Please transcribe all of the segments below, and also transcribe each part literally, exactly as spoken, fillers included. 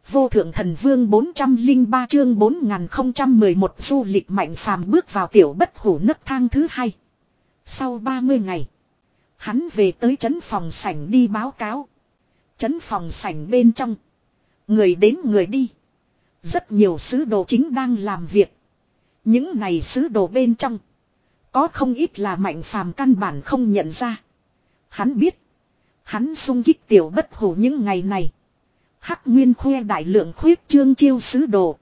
Vô thượng thần vương bốn trăm linh ba chương bốn nghìn không trăm mười một du lịch Mạnh Phàm bước vào tiểu bất hủ nấc thang thứ hai. Sau ba mươi ngày, hắn về tới trấn phòng sảnh đi báo cáo. Trấn phòng sảnh bên trong, người đến người đi. Rất nhiều sứ đồ chính đang làm việc. Những này sứ đồ bên trong, có không ít là Mạnh Phàm căn bản không nhận ra. Hắn biết, hắn xung kích tiểu bất hủ những ngày này, Hắc Nguyên khoe đại lượng khuyết trương chiêu sứ đồ,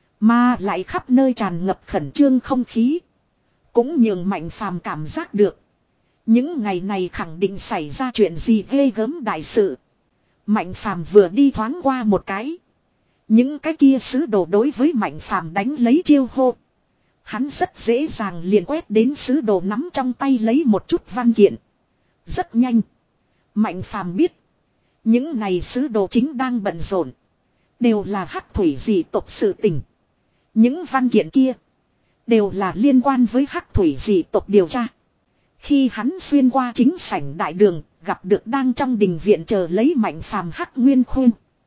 mà lại khắp nơi tràn ngập khẩn trương không khí, cũng nhường Mạnh Phàm cảm giác được những ngày này khẳng định xảy ra chuyện gì ghê gớm đại sự. Mạnh Phàm vừa đi thoáng qua một cái, những cái kia sứ đồ đối với Mạnh Phàm đánh lấy chiêu hô. Hắn rất dễ dàng liền quét đến sứ đồ nắm trong tay lấy một chút văn kiện. Rất nhanh, Mạnh Phàm biết, những này sứ đồ chính đang bận rộn, đều là hắc thủy dị tộc sự tình. Những văn kiện kia đều là liên quan với hắc thủy dị tộc điều tra. Khi hắn xuyên qua chính sảnh đại đường, gặp được đang trong đình viện chờ lấy Mạnh Phàm Hắc Nguyên Khuê.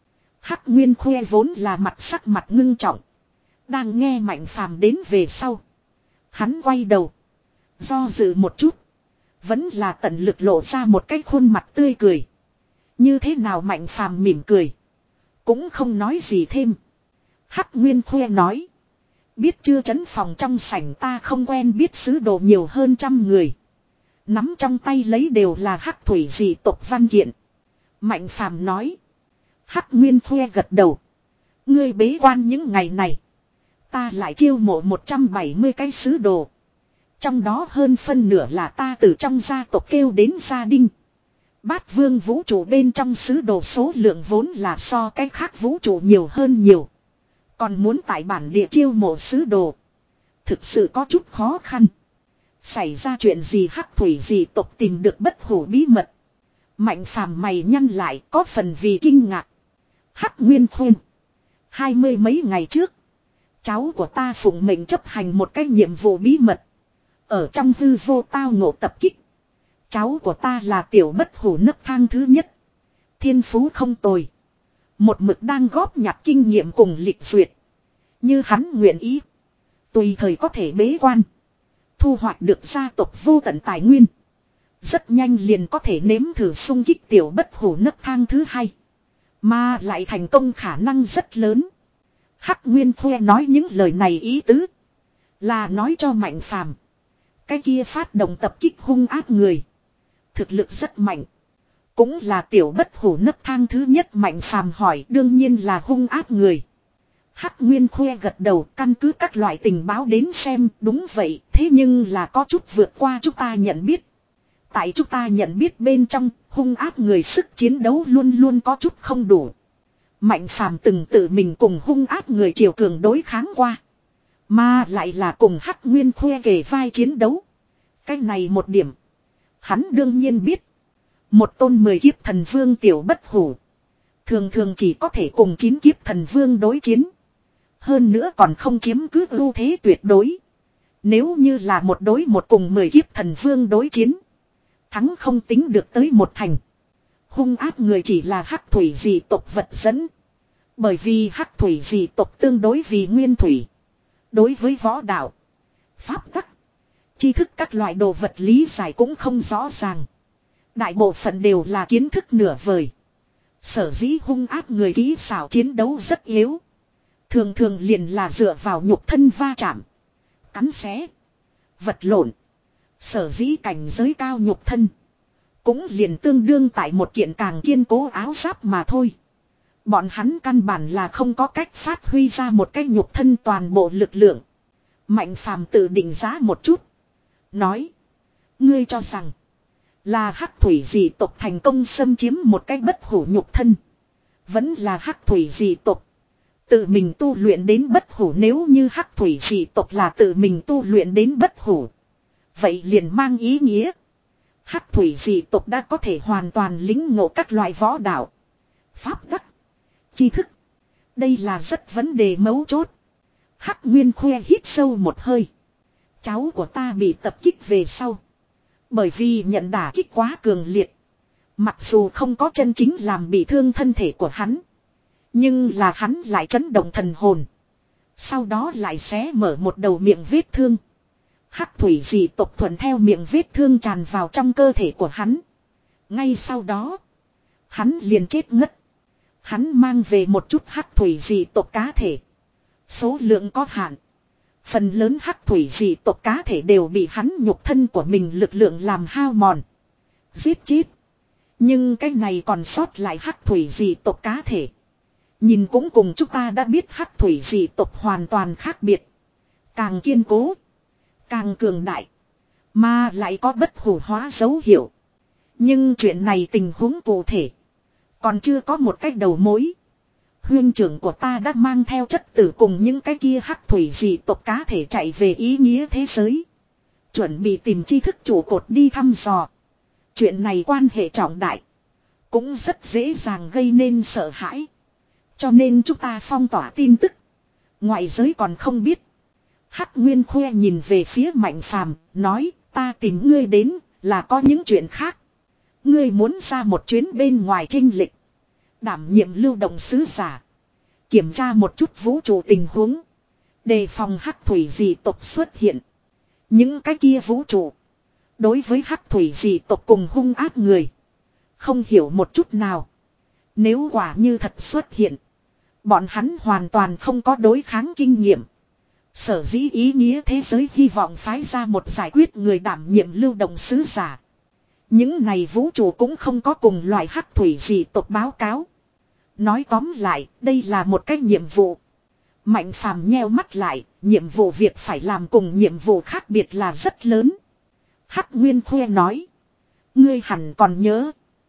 Hắc Nguyên Khuê vốn là mặt sắc mặt ngưng trọng, đang nghe Mạnh Phàm đến về sau, hắn quay đầu, do dự một chút, vẫn là tận lực lộ ra một cái khuôn mặt tươi cười. Như thế nào Mạnh Phàm mỉm cười, cũng không nói gì thêm. Hắc Nguyên Khuê nói, biết chưa, trấn phòng trong sảnh ta không quen biết sứ đồ nhiều hơn trăm người, nắm trong tay lấy đều là hắc thủy dị tộc văn kiện. Mạnh Phàm nói. Hắc Nguyên Khuê gật đầu. Ngươi bế quan những ngày này, ta lại chiêu mộ một trăm bảy mươi cái sứ đồ. Trong đó hơn phân nửa là ta từ trong gia tộc kêu đến gia đình. Bát vương vũ trụ bên trong sứ đồ số lượng vốn là so cái khác vũ trụ nhiều hơn nhiều. Còn muốn tại bản địa chiêu mộ sứ đồ, thực sự có chút khó khăn. Xảy ra chuyện gì hắc thủy dị tộc tìm được bất hủ bí mật? Mạnh Phàm mày nhăn lại, có phần vì kinh ngạc. Hắc Nguyên Khuê, hai mươi mấy ngày trước, cháu của ta phụng mệnh chấp hành một cái nhiệm vụ bí mật, ở trong hư vô tao ngộ tập kích. Cháu của ta là tiểu bất hủ nấc thang thứ nhất, thiên phú không tồi, một mực đang góp nhặt kinh nghiệm cùng lịch duyệt. Như hắn nguyện ý, tùy thời có thể bế quan, thu hoạch được gia tộc vô tận tài nguyên, rất nhanh liền có thể nếm thử xung kích tiểu bất hủ nấc thang thứ hai, mà lại thành công khả năng rất lớn. Hắc Nguyên Khuê nói những lời này ý tứ là nói cho Mạnh Phàm, cái kia phát động tập kích hung ác người, thực lực rất mạnh, cũng là tiểu bất hủ nấc thang thứ nhất. Mạnh Phàm hỏi, đương nhiên là hung ác người. Hắc Nguyên Khuê gật đầu, căn cứ các loại tình báo đến xem, đúng vậy, thế nhưng là có chút vượt qua chúng ta nhận biết. Tại chúng ta nhận biết bên trong, hung ác người sức chiến đấu luôn luôn có chút không đủ. Mạnh Phàm từng tự mình cùng hung ác người triều cường đối kháng qua, mà lại là cùng Hắc Nguyên Khuê kề vai chiến đấu. Cái này một điểm, hắn đương nhiên biết. Một tôn mười kiếp thần vương tiểu bất hủ, thường thường chỉ có thể cùng chín kiếp thần vương đối chiến. Hơn nữa còn không chiếm cứ ưu thế tuyệt đối. Nếu như là một đối một cùng mười kiếp thần vương đối chiến, thắng không tính được tới một thành. Hung ác người chỉ là hắc thủy dị tộc vật dẫn. Bởi vì hắc thủy dị tộc tương đối vì nguyên thủy, đối với võ đạo, pháp tắc, tri thức các loại đồ vật lý giải cũng không rõ ràng. Đại bộ phận đều là kiến thức nửa vời. Sở dĩ hung ác người kỹ xảo chiến đấu rất yếu. Thường thường liền là dựa vào nhục thân va chạm, cắn xé, vật lộn. Sở dĩ cảnh giới cao nhục thân, cũng liền tương đương tại một kiện càng kiên cố áo giáp mà thôi. Bọn hắn căn bản là không có cách phát huy ra một cái nhục thân toàn bộ lực lượng. Mạnh Phàm tự định giá một chút, nói, ngươi cho rằng là hắc thủy dị tộc thành công xâm chiếm một cái bất hủ nhục thân, vẫn là hắc thủy dị tộc tự mình tu luyện đến bất hủ? Nếu như hắc thủy dị tộc là tự mình tu luyện đến bất hủ, vậy liền mang ý nghĩa hắc thủy dị tộc đã có thể hoàn toàn lĩnh ngộ các loại võ đạo, pháp tắc, tri thức. Đây là rất vấn đề mấu chốt. Hắc Nguyên Khuê hít sâu một hơi. Cháu của ta bị tập kích về sau, bởi vì nhận đả kích quá cường liệt, mặc dù không có chân chính làm bị thương thân thể của hắn, Nhưng là hắn lại chấn động thần hồn. Sau đó lại xé mở một đầu miệng vết thương. Hắc thủy dị tộc thuận theo miệng vết thương tràn vào trong cơ thể của hắn. Ngay sau đó, hắn liền chết ngất. Hắn mang về một chút hắc thủy dị tộc cá thể. Số lượng có hạn. Phần lớn hắc thủy dị tộc cá thể đều bị hắn nhục thân của mình lực lượng làm hao mòn. Giết chết. Nhưng cái này còn sót lại hắc thủy dị tộc cá thể. Nhìn cũng cùng chúng ta đã biết hắc thủy dị tộc hoàn toàn khác biệt. Càng kiên cố. Càng cường đại. Mà lại có bất hủ hóa dấu hiệu. Nhưng chuyện này tình huống cụ thể. Còn chưa có một cách đầu mối. Huyên trưởng của ta đã mang theo chất tử cùng những cái kia hắc thủy dị tộc cá thể chạy về ý nghĩa thế giới. Chuẩn bị tìm tri thức trụ cột đi thăm dò. Chuyện này quan hệ trọng đại. Cũng rất dễ dàng gây nên sợ hãi. Cho nên chúng ta phong tỏa tin tức. Ngoại giới còn không biết. Hắc Nguyên Khoe nhìn về phía Mạnh Phàm, nói, ta tìm ngươi đến, là có những chuyện khác. Ngươi muốn ra một chuyến bên ngoài trinh lịch. Đảm nhiệm lưu động sứ giả. Kiểm tra một chút vũ trụ tình huống. Đề phòng hắc thủy dị tộc xuất hiện. Những cái kia vũ trụ. Đối với hắc thủy dị tộc cùng hung ác người. Không hiểu một chút nào. Nếu quả như thật xuất hiện. Bọn hắn hoàn toàn không có đối kháng kinh nghiệm. Sở dĩ ý nghĩa thế giới hy vọng phái ra một giải quyết người đảm nhiệm lưu động sứ giả. Những này vũ trụ cũng không có cùng loại hắc thủy dị tộc báo cáo. Nói tóm lại, đây là một cái nhiệm vụ. Mạnh Phàm nheo mắt lại, nhiệm vụ việc phải làm cùng nhiệm vụ khác biệt là rất lớn. Hắc Nguyên Khoe nói. Ngươi hẳn còn nhớ.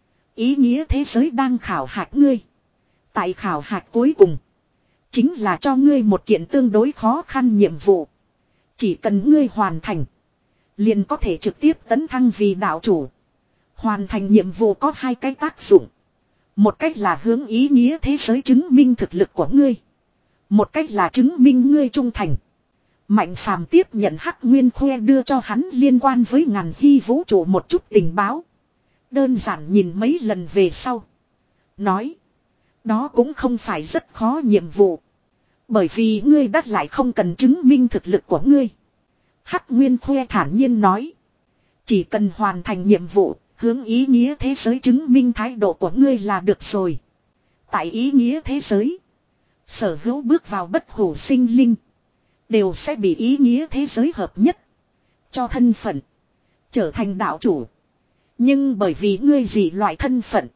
Ý nghĩa thế giới đang khảo hạch ngươi. Tại khảo hạch cuối cùng. Chính là cho ngươi một kiện tương đối khó khăn nhiệm vụ. Chỉ cần ngươi hoàn thành. Liền có thể trực tiếp tấn thăng vì đạo chủ. Hoàn thành nhiệm vụ có hai cái tác dụng. Một cách là hướng ý nghĩa thế giới chứng minh thực lực của ngươi. Một cách là chứng minh ngươi trung thành. Mạnh Phàm tiếp nhận Hắc Nguyên Khoe đưa cho hắn liên quan với ngàn hy vũ trụ một chút tình báo. Đơn giản nhìn mấy lần về sau. Nói. Đó cũng không phải rất khó nhiệm vụ. Bởi vì ngươi đắt lại không cần chứng minh thực lực của ngươi. Hắc Nguyên Khoe thản nhiên nói. Chỉ cần hoàn thành nhiệm vụ. Hướng ý nghĩa thế giới chứng minh thái độ của ngươi là được rồi. Tại ý nghĩa thế giới. Sở hữu bước vào bất hủ sinh linh. Đều sẽ bị ý nghĩa thế giới hợp nhất. Cho thân phận. Trở thành đạo chủ. Nhưng bởi vì ngươi dị loại thân phận.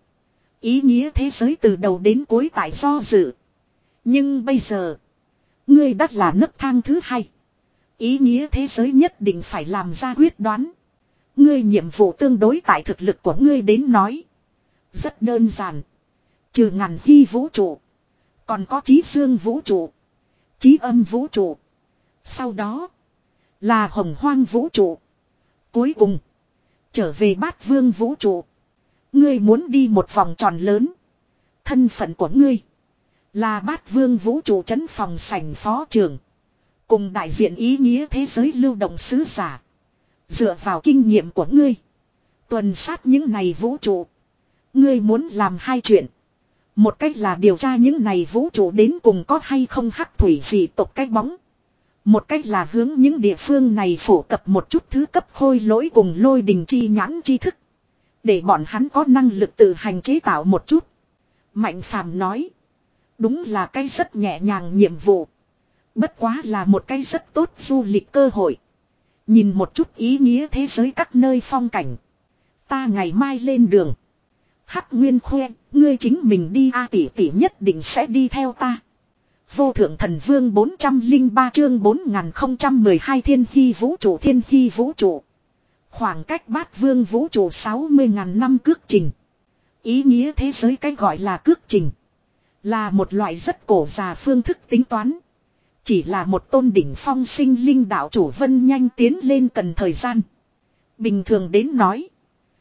Ý nghĩa thế giới từ đầu đến cuối tại do dự. Nhưng bây giờ. Ngươi đắt là nấc thang thứ hai. Ý nghĩa thế giới nhất định phải làm ra quyết đoán. Ngươi nhiệm vụ tương đối tại thực lực của ngươi đến nói. Rất đơn giản. Trừ ngàn hy vũ trụ. Còn có chí dương vũ trụ. Chí âm vũ trụ. Sau đó. Là hồng hoang vũ trụ. Cuối cùng. Trở về bát vương vũ trụ. Ngươi muốn đi một vòng tròn lớn. Thân phận của ngươi. Là bát vương vũ trụ trấn phòng sảnh phó trưởng. Cùng đại diện ý nghĩa thế giới lưu động sứ giả. Dựa vào kinh nghiệm của ngươi. Tuần sát những này vũ trụ. Ngươi muốn làm hai chuyện. Một cách là điều tra những này vũ trụ đến cùng có hay không hắc thủy dị tộc cái bóng. Một cách là hướng những địa phương này phổ cập một chút thứ cấp khôi lỗi cùng lôi đình chi nhãn tri thức. Để bọn hắn có năng lực tự hành chế tạo một chút. Mạnh Phàm nói. Đúng là cái rất nhẹ nhàng nhiệm vụ. Bất quá là một cái rất tốt du lịch cơ hội. Nhìn một chút ý nghĩa thế giới các nơi phong cảnh. Ta ngày mai lên đường. Hắc Nguyên Khoe, ngươi chính mình đi a tỷ tỷ nhất định sẽ đi theo ta. Vô thượng thần vương bốn trăm lẻ ba chương bốn nghìn không trăm mười hai thiên hy vũ trụ thiên hy vũ trụ. Khoảng cách bát vương vũ trụ sáu mươi ngàn năm cước trình. Ý nghĩa thế giới cái gọi là cước trình. Là một loại rất cổ già phương thức tính toán. Chỉ là một tôn đỉnh phong sinh linh đạo chủ vân nhanh tiến lên cần thời gian. Bình thường đến nói.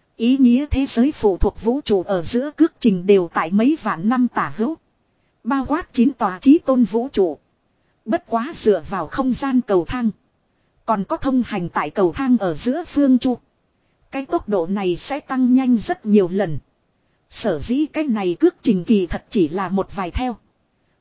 Ý nghĩa thế giới phụ thuộc vũ trụ ở giữa cước trình đều tại mấy vạn năm tả hữu. Bao quát chín tòa chí tôn vũ trụ. Bất quá dựa vào không gian cầu thang. Còn có thông hành tại cầu thang ở giữa phương chu. Cái tốc độ này sẽ tăng nhanh rất nhiều lần. Sở dĩ cái này cước trình kỳ thật chỉ là một vài theo.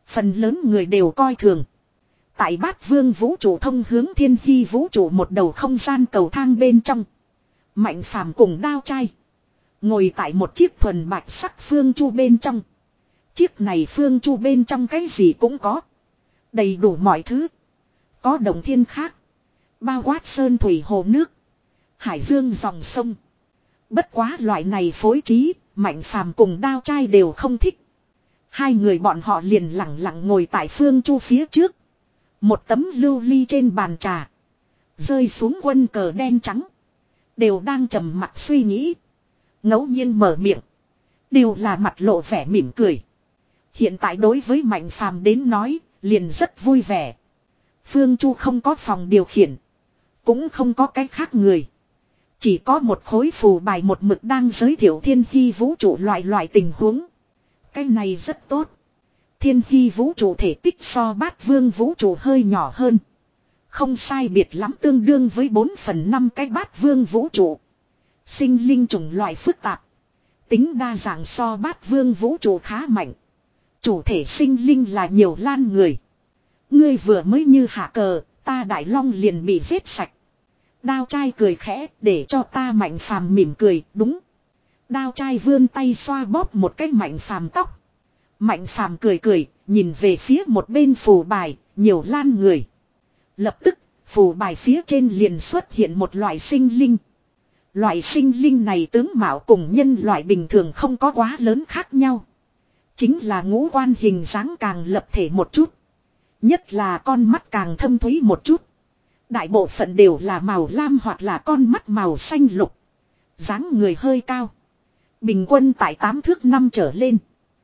Phần lớn người đều coi thường. Tại Bát Vương vũ trụ thông hướng Thiên Hy vũ trụ một đầu không gian cầu thang bên trong. Mạnh Phàm cùng Đao Trai ngồi tại một chiếc thuần bạch sắc phương chu bên trong. Chiếc này phương chu bên trong cái gì cũng có. Đầy đủ mọi thứ. Có đồng thiên khác. Bao quát sơn thủy hồ nước. Hải dương dòng sông. Bất quá loại này phối trí, Mạnh Phàm cùng Đao Trai đều không thích. Hai người bọn họ liền lặng lặng ngồi tại phương chu phía trước. Một tấm lưu ly trên bàn trà. Rơi xuống quân cờ đen trắng. Đều đang trầm mặc suy nghĩ. Ngẫu nhiên mở miệng. Đều là mặt lộ vẻ mỉm cười. Hiện tại đối với Mạnh Phàm đến nói, liền rất vui vẻ. Phương chu không có phòng điều khiển. Cũng không có cái khác người. Chỉ có một khối phù bài một mực đang giới thiệu Thiên Hy vũ trụ loại loại tình huống. Cái này rất tốt. Thiên Hy vũ trụ thể tích so Bát Vương vũ trụ hơi nhỏ hơn. Không sai biệt lắm tương đương với bốn phần năm cái Bát Vương vũ trụ. Sinh linh chủng loại phức tạp. Tính đa dạng so Bát Vương vũ trụ khá mạnh. Chủ thể sinh linh là nhiều lan người. Ngươi vừa mới như hạ cờ, ta Đại Long liền bị giết sạch. Đao Trai cười khẽ để cho ta Mạnh Phàm mỉm cười, đúng. Đao Trai vươn tay xoa bóp một cái Mạnh Phàm tóc. Mạnh Phàm cười cười, nhìn về phía một bên phù bài, nhiều lan người. Lập tức, phù bài phía trên liền xuất hiện một loại sinh linh. Loại sinh linh này tướng mạo cùng nhân loại bình thường không có quá lớn khác nhau. Chính là ngũ quan hình dáng càng lập thể một chút. Nhất là con mắt càng thâm thúy một chút. Đại bộ phận đều là màu lam hoặc là con mắt màu xanh lục. Dáng người hơi cao. Bình quân tại tám thước năm trở lên.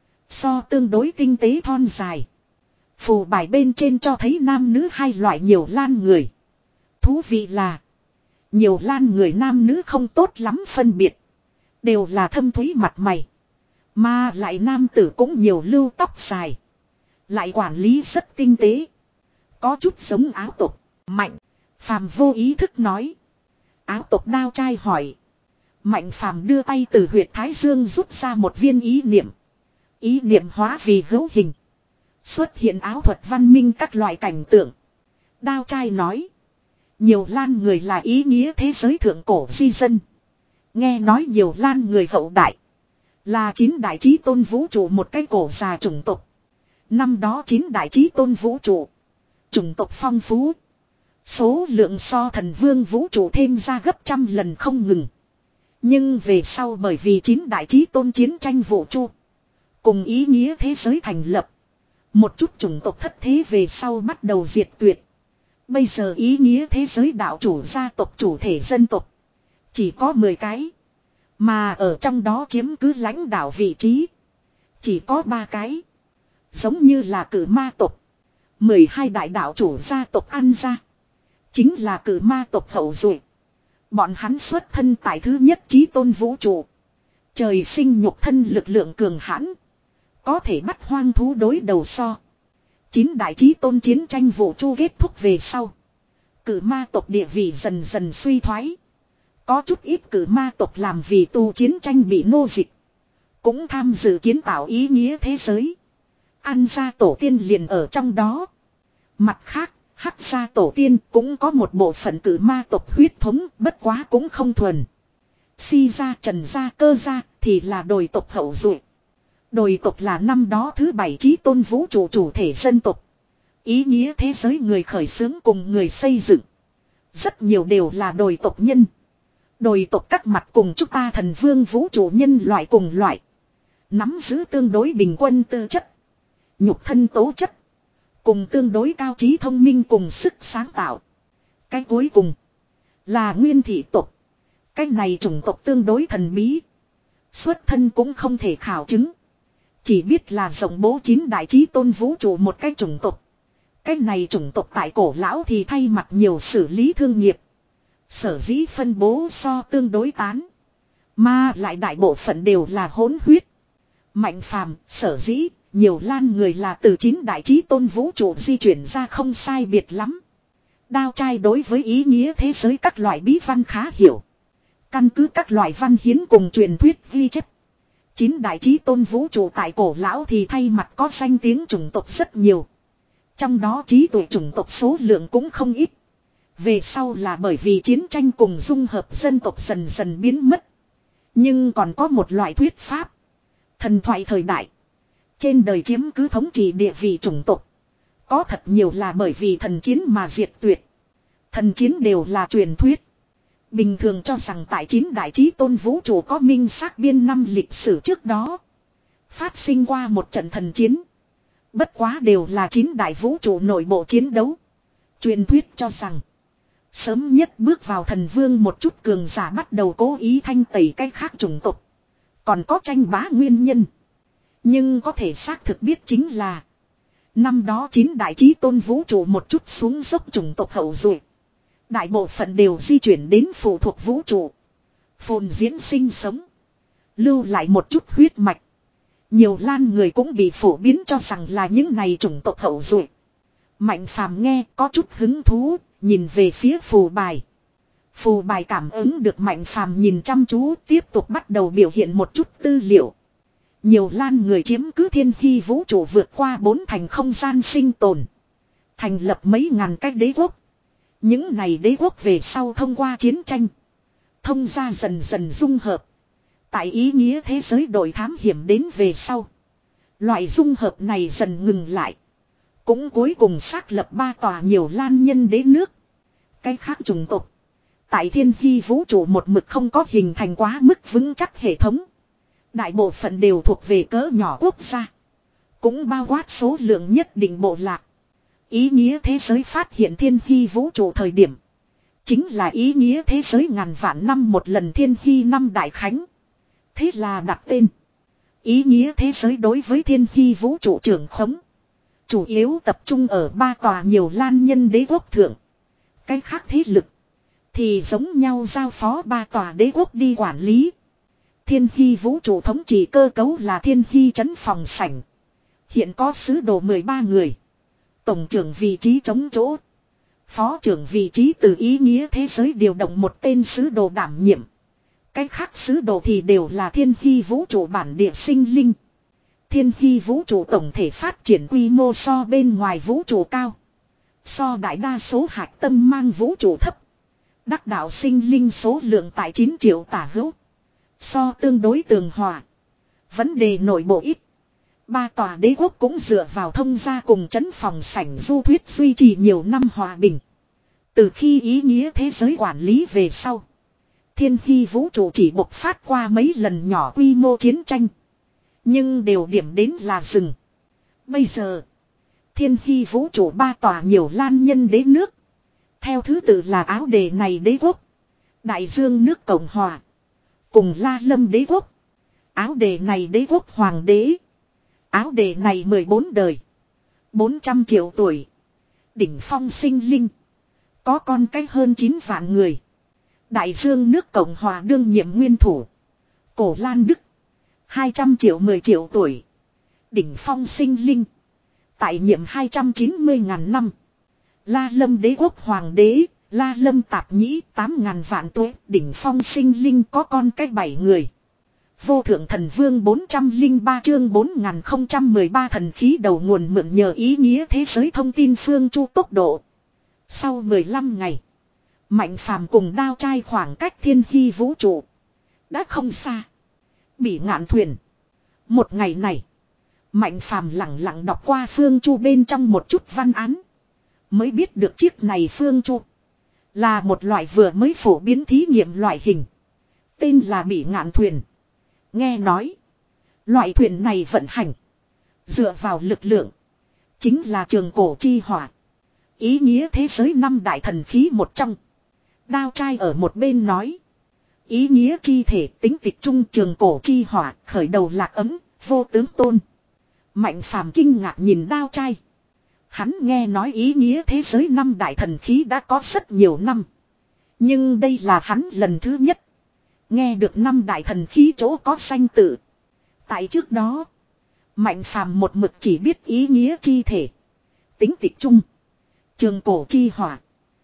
So tương đối tinh tế thon dài. Phù bài bên trên cho thấy nam nữ hai loại nhiều lan người. Thú vị là nhiều lan người nam nữ không tốt lắm phân biệt. Đều là thâm thúy mặt mày. Mà lại nam tử cũng nhiều lưu tóc dài. Lại quản lý rất tinh tế. Có chút giống áo tộc. Mạnh Phàm vô ý thức nói. Áo tộc Đao Trai hỏi. Mạnh Phàm đưa tay từ huyệt thái dương rút ra một viên ý niệm. Ý niệm hóa vì hữu hình. Xuất hiện áo thuật văn minh các loại cảnh tượng. Đao Trai nói. Nhiều lan người là ý nghĩa thế giới thượng cổ di dân. Nghe nói nhiều lan người hậu đại. Là chín đại chí tôn vũ trụ một cái cổ già chủng tộc. Năm đó chín đại chí tôn vũ trụ. Chủng tộc phong phú. Số lượng so thần vương vũ trụ thêm ra gấp trăm lần không ngừng. Nhưng về sau bởi vì chín đại chí tôn chiến tranh vũ trụ. Cùng ý nghĩa thế giới thành lập. Một chút chủng tộc thất thế về sau bắt đầu diệt tuyệt. Bây giờ ý nghĩa thế giới đạo chủ gia tộc chủ thể dân tộc. Chỉ có mười cái. Mà ở trong đó chiếm cứ lãnh đạo vị trí. Chỉ có ba cái. Giống như là cử ma tộc. mười hai đại đạo chủ gia tộc ăn ra. Chính là cử ma tộc hậu duệ. Bọn hắn xuất thân tại thứ nhất chí tôn vũ trụ. Trời sinh nhục thân lực lượng cường hãn. Có thể bắt hoang thú đối đầu so. Chín đại chí tôn chiến tranh vũ trụ kết thúc về sau. Cử ma tộc địa vị dần dần suy thoái. Có chút ít cử ma tộc làm vì tu chiến tranh bị nô dịch. Cũng tham dự kiến tạo ý nghĩa thế giới. Ăn ra tổ tiên liền ở trong đó. Mặt khác, hắc gia tổ tiên cũng có một bộ phận cử ma tộc huyết thống, bất quá cũng không thuần. Si gia, Trần gia, Cơ gia thì là đồi tộc hậu duệ. Đồi tộc là năm đó thứ bảy chí tôn vũ trụ chủ thể dân tộc. Ý nghĩa thế giới người khởi xướng cùng người xây dựng. Rất nhiều đều là đồi tộc nhân. Đồi tộc các mặt cùng chúng ta thần vương vũ trụ nhân loại cùng loại. Nắm giữ tương đối bình quân tư chất. Nhục thân tố chất. Cùng tương đối cao trí thông minh cùng sức sáng tạo. Cái cuối cùng là nguyên thị tộc. Cái này chủng tộc tương đối thần bí. Xuất thân cũng không thể khảo chứng. Chỉ biết là rộng bố chín đại chí tôn vũ trụ một cái chủng tộc. Cái này chủng tộc tại cổ lão thì thay mặt nhiều xử lý thương nghiệp. Sở dĩ phân bố so tương đối tán. Mà lại đại bộ phận đều là hỗn huyết. Mạnh Phàm, sở dĩ, nhiều lan người là từ chín đại chí tôn vũ trụ di chuyển ra không sai biệt lắm. Đao Trai đối với ý nghĩa thế giới các loại bí văn khá hiểu. Căn cứ các loại văn hiến cùng truyền thuyết ghi chép. Chín đại chí tôn vũ trụ tại cổ lão thì thay mặt có danh tiếng chủng tộc rất nhiều. Trong đó trí tuệ chủng tộc số lượng cũng không ít. Về sau là bởi vì chiến tranh cùng dung hợp dân tộc dần dần biến mất. Nhưng còn có một loại thuyết pháp. Thần thoại thời đại. Trên đời chiếm cứ thống trị địa vị chủng tộc. Có thật nhiều là bởi vì thần chiến mà diệt tuyệt. Thần chiến đều là truyền thuyết. Bình thường cho rằng tại chín đại chí tôn vũ trụ có minh xác biên năm lịch sử trước đó. Phát sinh qua một trận thần chiến. Bất quá đều là chín đại vũ trụ nội bộ chiến đấu. Truyền thuyết cho rằng. Sớm nhất bước vào thần vương một chút cường giả bắt đầu cố ý thanh tẩy cái khác chủng tộc. Còn có tranh bá nguyên nhân. Nhưng có thể xác thực biết chính là. Năm đó chín đại chí tôn vũ trụ một chút xuống dốc chủng tộc hậu duệ. Đại bộ phận đều di chuyển đến phụ thuộc vũ trụ. Phồn diễn sinh sống. Lưu lại một chút huyết mạch. Nhiều lan người cũng bị phổ biến cho rằng là những này chủng tộc hậu duệ. Mạnh phàm nghe có chút hứng thú, nhìn về phía phù bài. Phù bài cảm ứng được mạnh phàm nhìn chăm chú, tiếp tục bắt đầu biểu hiện một chút tư liệu. Nhiều lan người chiếm cứ thiên hy vũ trụ vượt qua bốn thành không gian sinh tồn. Thành lập mấy ngàn cái đế quốc. Những này đế quốc về sau thông qua chiến tranh. Thông gia dần dần dung hợp. Tại ý nghĩa thế giới đội thám hiểm đến về sau. Loại dung hợp này dần ngừng lại. Cũng cuối cùng xác lập ba tòa nhiều lan nhân đế nước. Cái khác chủng tộc. Tại thiên hy vũ trụ một mực không có hình thành quá mức vững chắc hệ thống. Đại bộ phận đều thuộc về cỡ nhỏ quốc gia. Cũng bao quát số lượng nhất định bộ lạc. Ý nghĩa thế giới phát hiện thiên hy vũ trụ thời điểm. Chính là ý nghĩa thế giới ngàn vạn năm một lần thiên hy năm đại khánh. Thế là đặt tên. Ý nghĩa thế giới đối với thiên hy vũ trụ trưởng khống. Chủ yếu tập trung ở ba tòa nhiều lan nhân đế quốc thượng. Cái khác thế lực. Thì giống nhau giao phó ba tòa đế quốc đi quản lý. Thiên hy vũ trụ thống trị cơ cấu là thiên hy trấn phòng sảnh. Hiện có sứ đồ mười ba người. Tổng trưởng vị trí chống chỗ. Phó trưởng vị trí từ ý nghĩa thế giới điều động một tên sứ đồ đảm nhiệm. Cái khác sứ đồ thì đều là thiên hy vũ trụ bản địa sinh linh. Thiên hy vũ trụ tổng thể phát triển quy mô so bên ngoài vũ trụ cao. So đại đa số hạt tâm mang vũ trụ thấp. Đắc đạo sinh linh số lượng tại chín triệu tả hữu. So tương đối tường hòa. Vấn đề nội bộ ít. Ba tòa đế quốc cũng dựa vào thông gia cùng trấn phòng sảnh du thuyết duy trì nhiều năm hòa bình. Từ khi ý nghĩa thế giới quản lý về sau. Thiên hy vũ trụ chỉ bộc phát qua mấy lần nhỏ quy mô chiến tranh. Nhưng đều điểm đến là rừng. Bây giờ. Thiên hy vũ trụ ba tòa nhiều lan nhân đế nước. Theo thứ tự là Áo Đề này đế quốc. Đại Dương nước Cộng Hòa. Cùng La Lâm đế quốc. Áo Đề này đế quốc hoàng đế. Áo Đề này mười bốn đời. bốn trăm triệu tuổi. Đỉnh phong sinh linh. Có con cách hơn chín vạn người. Đại Dương nước Cộng Hòa đương nhiệm nguyên thủ. Cổ Lan Đức. hai trăm triệu mười triệu tuổi. Đỉnh phong sinh linh. Tại nhiệm hai trăm chín mươi ngàn năm. La Lâm đế quốc hoàng đế. La Lâm tạp nhĩ tám ngàn vạn tuổi. Đỉnh phong sinh linh có con cách bảy người. Vô thượng thần vương bốn trăm lẻ ba chương bốn nghìn không trăm mười ba thần khí đầu nguồn mượn nhờ ý nghĩa thế giới thông tin phương chu tốc độ. Sau mười lăm ngày. Mạnh phàm cùng đao trai khoảng cách thiên hy vũ trụ. Đã không xa. Bị ngạn thuyền. Một ngày này. Mạnh phàm lặng lặng đọc qua phương chu bên trong một chút văn án. Mới biết được chiếc này phương chu. Là một loại vừa mới phổ biến thí nghiệm loại hình. Tên là bị ngạn thuyền. Nghe nói. Loại thuyền này vận hành. Dựa vào lực lượng. Chính là trường cổ chi hỏa. Ý nghĩa thế giới năm đại thần khí một trong. Đao trai ở một bên nói. Ý nghĩa chi thể tính tịch trung trường cổ chi hỏa khởi đầu lạc ấm, vô tướng tôn. Mạnh phàm kinh ngạc nhìn đao trai. Hắn nghe nói ý nghĩa thế giới năm đại thần khí đã có rất nhiều năm. Nhưng đây là hắn lần thứ nhất. Nghe được năm đại thần khí chỗ có danh tự. Tại trước đó. Mạnh phàm một mực chỉ biết ý nghĩa chi thể. Tính tịch trung. Trường cổ chi hỏa.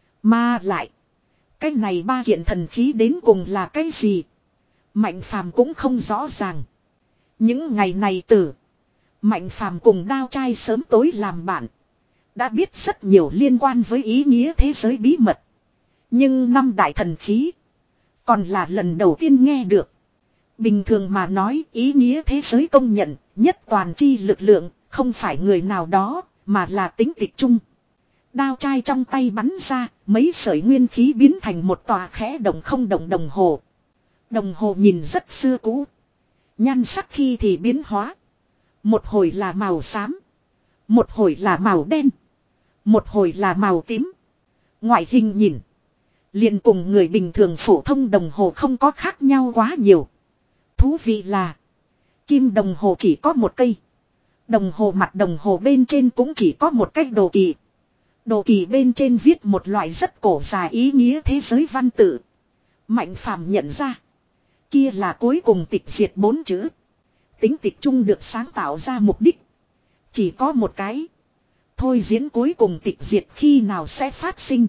Mà lại. Cái này ba kiện thần khí đến cùng là cái gì? Mạnh phàm cũng không rõ ràng. Những ngày này tử. Mạnh phàm cùng đao trai sớm tối làm bạn. Đã biết rất nhiều liên quan với ý nghĩa thế giới bí mật. Nhưng năm đại thần khí. Còn là lần đầu tiên nghe được. Bình thường mà nói ý nghĩa thế giới công nhận nhất toàn chi lực lượng. Không phải người nào đó mà là tính tịch chung. Đao trai trong tay bắn ra. Mấy sợi nguyên khí biến thành một tòa khẽ động không động đồng hồ. Đồng hồ nhìn rất xưa cũ. Nhan sắc khi thì biến hóa. Một hồi là màu xám. Một hồi là màu đen. Một hồi là màu tím. Ngoại hình nhìn. Liền cùng người bình thường phổ thông đồng hồ không có khác nhau quá nhiều. Thú vị là. Kim đồng hồ chỉ có một cây. Đồng hồ mặt đồng hồ bên trên cũng chỉ có một cách đồ kỳ. Đồ kỳ bên trên viết một loại rất cổ dài ý nghĩa thế giới văn tự. Mạnh phàm nhận ra. Kia là cuối cùng tịch diệt bốn chữ. Tính tịch chung được sáng tạo ra mục đích. Chỉ có một cái. Thôi diễn cuối cùng tịch diệt khi nào sẽ phát sinh.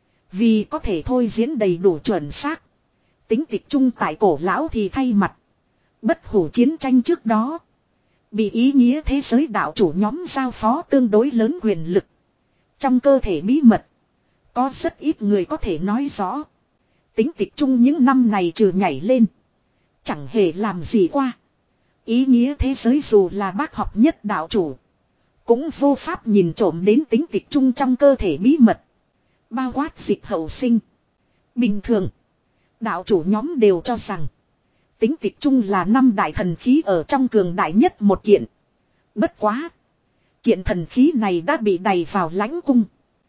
Vì có thể thôi diễn đầy đủ chuẩn xác. Tính tịch chung tại cổ lão thì thay mặt. Bất hủ chiến tranh trước đó. Bị ý nghĩa thế giới đạo chủ nhóm giao phó tương đối lớn quyền lực. Trong cơ thể bí mật. Có rất ít người có thể nói rõ. Tính tịch chung những năm này trừ nhảy lên. Chẳng hề làm gì qua. Ý nghĩa thế giới dù là bác học nhất đạo chủ. Cũng vô pháp nhìn trộm đến tính tịch chung trong cơ thể bí mật. Bao quát dịch hậu sinh. Bình thường. Đạo chủ nhóm đều cho rằng. Tính tịch chung là năm đại thần khí ở trong cường đại nhất một kiện. Bất quá. Kiện thần khí này đã bị đày vào lãnh cung.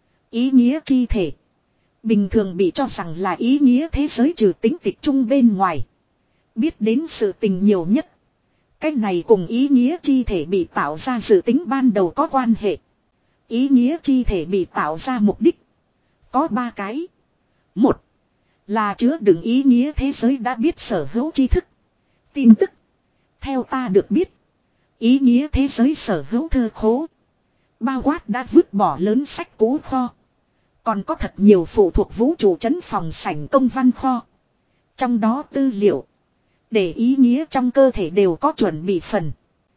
Ý nghĩa chi thể. Bình thường bị cho rằng là ý nghĩa thế giới trừ tính tịch chung bên ngoài. Biết đến sự tình nhiều nhất. Cái này cùng ý nghĩa chi thể bị tạo ra dự tính ban đầu có quan hệ. Ý nghĩa chi thể bị tạo ra mục đích. Có ba cái. Một. Là chứa đựng ý nghĩa thế giới đã biết sở hữu tri thức. Tin tức. Theo ta được biết. Ý nghĩa thế giới sở hữu thư khố. Bao quát đã vứt bỏ lớn sách cũ kho. Còn có thật nhiều phụ thuộc vũ trụ trấn phòng sảnh công văn kho. Trong đó tư liệu. Để ý nghĩa trong cơ thể đều có chuẩn bị phần.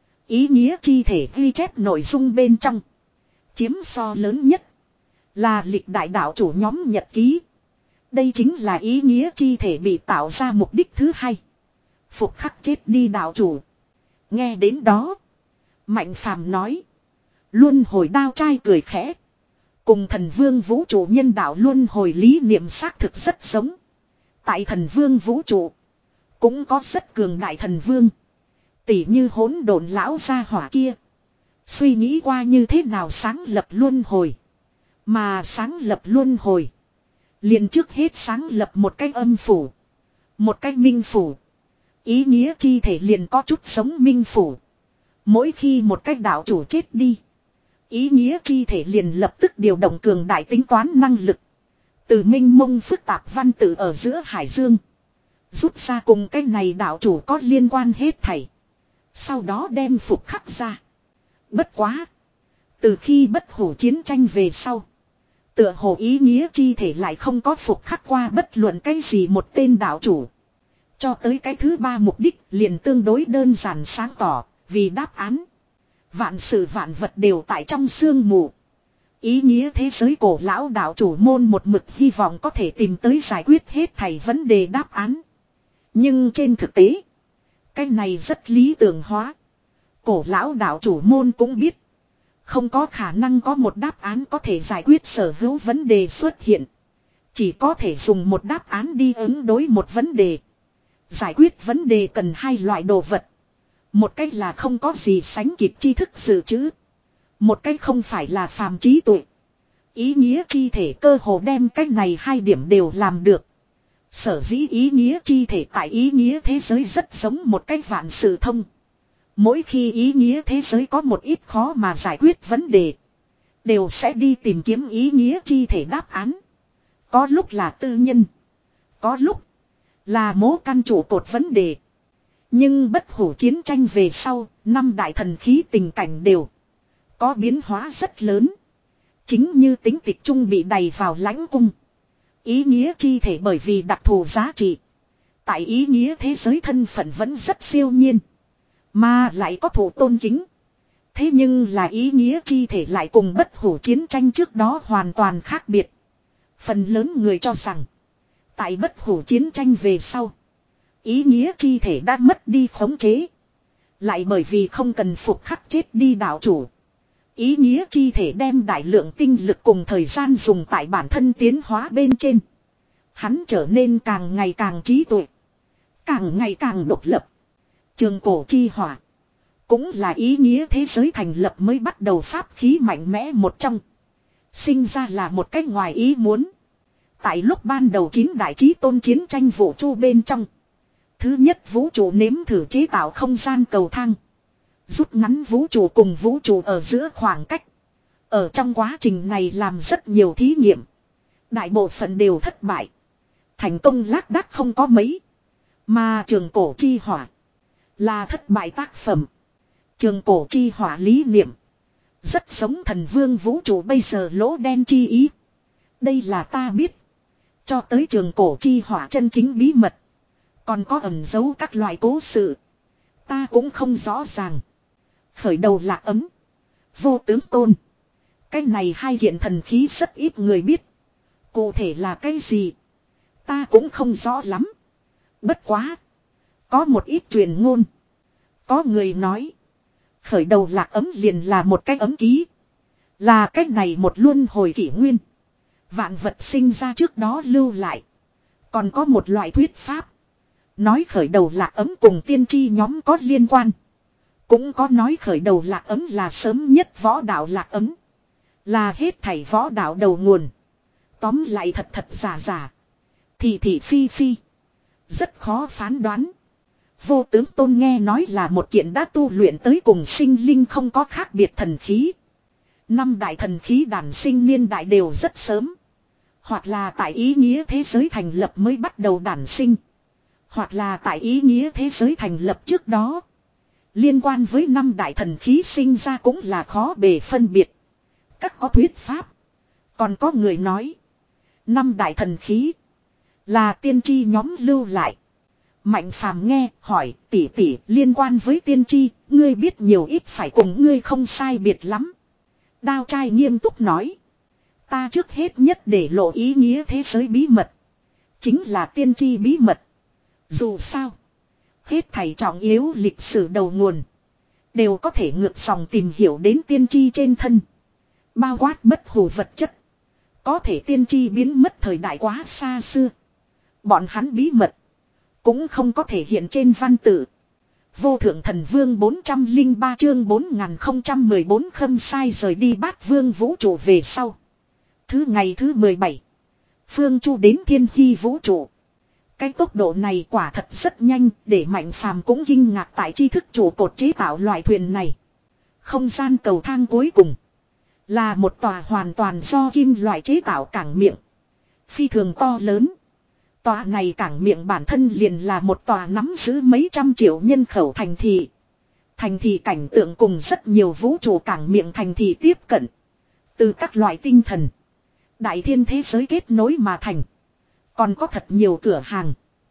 Ý nghĩa chi thể ghi chép nội dung bên trong. Chiếm so lớn nhất. Là lịch đại đạo chủ nhóm nhật ký. Đây chính là ý nghĩa chi thể bị tạo ra mục đích thứ hai. Phục khắc chết đi đạo chủ. Nghe đến đó. Mạnh phàm nói. Luân hồi đao trai cười khẽ. Cùng thần vương vũ trụ nhân đạo luân hồi lý niệm xác thực rất giống. Tại thần vương vũ trụ. Cũng có rất cường đại thần vương. Tỉ như hỗn độn lão gia hỏa kia. Suy nghĩ qua như thế nào sáng lập luân hồi. Mà sáng lập luân hồi. Liền trước hết sáng lập một cái âm phủ. Một cái minh phủ. Ý nghĩa chi thể liền có chút sống minh phủ. Mỗi khi một cái đạo chủ chết đi. Ý nghĩa chi thể liền lập tức điều động cường đại tính toán năng lực. Từ minh mông phức tạp văn tự ở giữa hải dương. Rút ra cùng cái này đạo chủ có liên quan hết thảy. Sau đó đem phục khắc ra. Bất quá. Từ khi bất hủ chiến tranh về sau. Tựa hồ ý nghĩa chi thể lại không có phục khắc qua bất luận cái gì một tên đạo chủ. Cho tới cái thứ ba mục đích liền tương đối đơn giản sáng tỏ. Vì đáp án. Vạn sự vạn vật đều tại trong sương mù. Ý nghĩa thế giới cổ lão đạo chủ môn một mực hy vọng có thể tìm tới giải quyết hết thảy vấn đề đáp án. Nhưng trên thực tế. Cái này rất lý tưởng hóa. Cổ lão đạo chủ môn cũng biết. Không có khả năng có một đáp án có thể giải quyết sở hữu vấn đề xuất hiện. Chỉ có thể dùng một đáp án đi ứng đối một vấn đề. Giải quyết vấn đề cần hai loại đồ vật. Một cách là không có gì sánh kịp tri thức dự trữ. Một cách không phải là phàm trí tuệ. Ý nghĩa chi thể cơ hồ đem cách này hai điểm đều làm được. Sở dĩ ý nghĩa chi thể tại ý nghĩa thế giới rất giống một cách vạn sự thông. Mỗi khi ý nghĩa thế giới có một ít khó mà giải quyết vấn đề. Đều sẽ đi tìm kiếm ý nghĩa chi thể đáp án. Có lúc là tư nhân. Có lúc là mố căn chủ cột vấn đề. Nhưng bất hủ chiến tranh về sau, năm đại thần khí tình cảnh đều có biến hóa rất lớn. Chính như tính tịch trung bị đày vào lãnh cung. Ý nghĩa chi thể bởi vì đặc thù giá trị. Tại ý nghĩa thế giới thân phận vẫn rất siêu nhiên. Mà lại có thủ tôn kính. Thế nhưng là ý nghĩa chi thể lại cùng bất hủ chiến tranh trước đó hoàn toàn khác biệt. Phần lớn người cho rằng. Tại bất hủ chiến tranh về sau. Ý nghĩa chi thể đã mất đi khống chế. Lại bởi vì không cần phục khắc chết đi đạo chủ. Ý nghĩa chi thể đem đại lượng tinh lực cùng thời gian dùng tại bản thân tiến hóa bên trên. Hắn trở nên càng ngày càng trí tuệ. Càng ngày càng độc lập. Trường cổ chi hỏa. Cũng là ý nghĩa thế giới thành lập mới bắt đầu pháp khí mạnh mẽ một trong. Sinh ra là một cách ngoài ý muốn. Tại lúc ban đầu chín đại chí tôn chiến tranh vũ trụ bên trong. Thứ nhất vũ trụ nếm thử chế tạo không gian cầu thang. Rút ngắn vũ trụ cùng vũ trụ ở giữa khoảng cách. Ở trong quá trình này làm rất nhiều thí nghiệm. Đại bộ phận đều thất bại. Thành công lác đác không có mấy. Mà trường cổ chi hỏa là thất bại tác phẩm. Trường cổ chi hỏa lý niệm. Rất giống thần vương vũ trụ bây giờ lỗ đen chi ý. Đây là ta biết. Cho tới trường cổ chi hỏa chân chính bí mật. Còn có ẩn giấu các loại cố sự. Ta cũng không rõ ràng. Khởi đầu lạc ấm. Vô tướng tôn. Cái này hai kiện thần khí rất ít người biết. Cụ thể là cái gì? Ta cũng không rõ lắm. Bất quá. Có một ít truyền ngôn. Có người nói. Khởi đầu lạc ấm liền là một cái ấm ký. Là cái này một luân hồi kỷ nguyên. Vạn vật sinh ra trước đó lưu lại. Còn có một loại thuyết pháp. Nói khởi đầu lạc ấm cùng tiên tri nhóm có liên quan. Cũng có nói khởi đầu lạc ấm là sớm nhất võ đạo lạc ấm. Là hết thảy võ đạo đầu nguồn. Tóm lại thật thật giả giả. Thị thị phi phi. Rất khó phán đoán. Vô tướng tôn nghe nói là một kiện đã tu luyện tới cùng sinh linh không có khác biệt thần khí. Năm đại thần khí đản sinh niên đại đều rất sớm. Hoặc là tại ý nghĩa thế giới thành lập mới bắt đầu đản sinh. Hoặc là tại ý nghĩa thế giới thành lập trước đó. Liên quan với năm đại thần khí sinh ra cũng là khó bề phân biệt. Các có thuyết pháp. Còn có người nói. Năm đại thần khí. Là tiên tri nhóm lưu lại. Mạnh phàm nghe hỏi tỷ tỷ liên quan với tiên tri. Ngươi biết nhiều ít phải cùng ngươi không sai biệt lắm. Đao trai nghiêm túc nói. Ta trước hết nhất để lộ ý nghĩa thế giới bí mật. Chính là tiên tri bí mật. Dù sao. Hết thảy trọng yếu lịch sử đầu nguồn. Đều có thể ngược dòng tìm hiểu đến tiên tri trên thân. Bao quát bất hủ vật chất. Có thể tiên tri biến mất thời đại quá xa xưa. Bọn hắn bí mật. Cũng không có thể hiện trên văn tự. Vô thượng thần vương bốn trăm lẻ ba chương bốn nghìn không trăm mười bốn khâm sai rời đi bát vương vũ trụ về sau. Thứ ngày thứ mười bảy. Phương Chu đến thiên hy vũ trụ. Cái tốc độ này quả thật rất nhanh để Mạnh Phàm cũng kinh ngạc tại tri thức trụ cột chế tạo loại thuyền này. Không gian cầu thang cuối cùng. Là một tòa hoàn toàn do kim loại chế tạo cảng miệng. Phi thường to lớn. Tòa này cảng miệng bản thân liền là một tòa nắm giữ mấy trăm triệu nhân khẩu thành thị. Thành thị cảnh tượng cùng rất nhiều vũ trụ cảng miệng thành thị tiếp cận. Từ các loại tinh thần. Đại thiên thế giới kết nối mà thành. Còn có thật nhiều cửa hàng.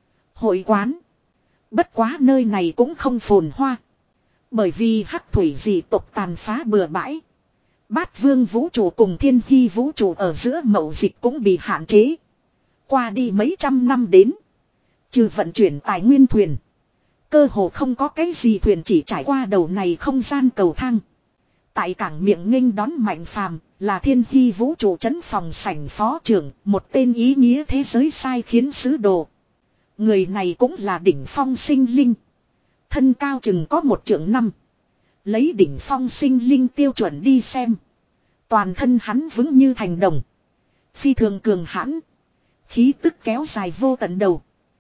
Hội quán. Bất quá nơi này cũng không phồn hoa. Bởi vì hắc thủy dị tộc tàn phá bừa bãi. Bát vương vũ trụ cùng thiên hy vũ trụ ở giữa mậu dịch cũng bị hạn chế. Qua đi mấy trăm năm đến. Trừ vận chuyển tài nguyên thuyền. Cơ hồ không có cái gì thuyền chỉ trải qua đầu này không gian cầu thang. Tại cảng miệng nghênh đón Mạnh Phàm là thiên hy vũ trụ trấn phòng sảnh phó trưởng, một tên ý nghĩa thế giới sai khiến sứ đồ. Người này cũng là đỉnh phong sinh linh. Thân cao chừng có một trượng năm. Lấy đỉnh phong sinh linh tiêu chuẩn đi xem. Toàn thân hắn vững như thành đồng. Phi thường cường hãn. Khí tức kéo dài vô tận đầu.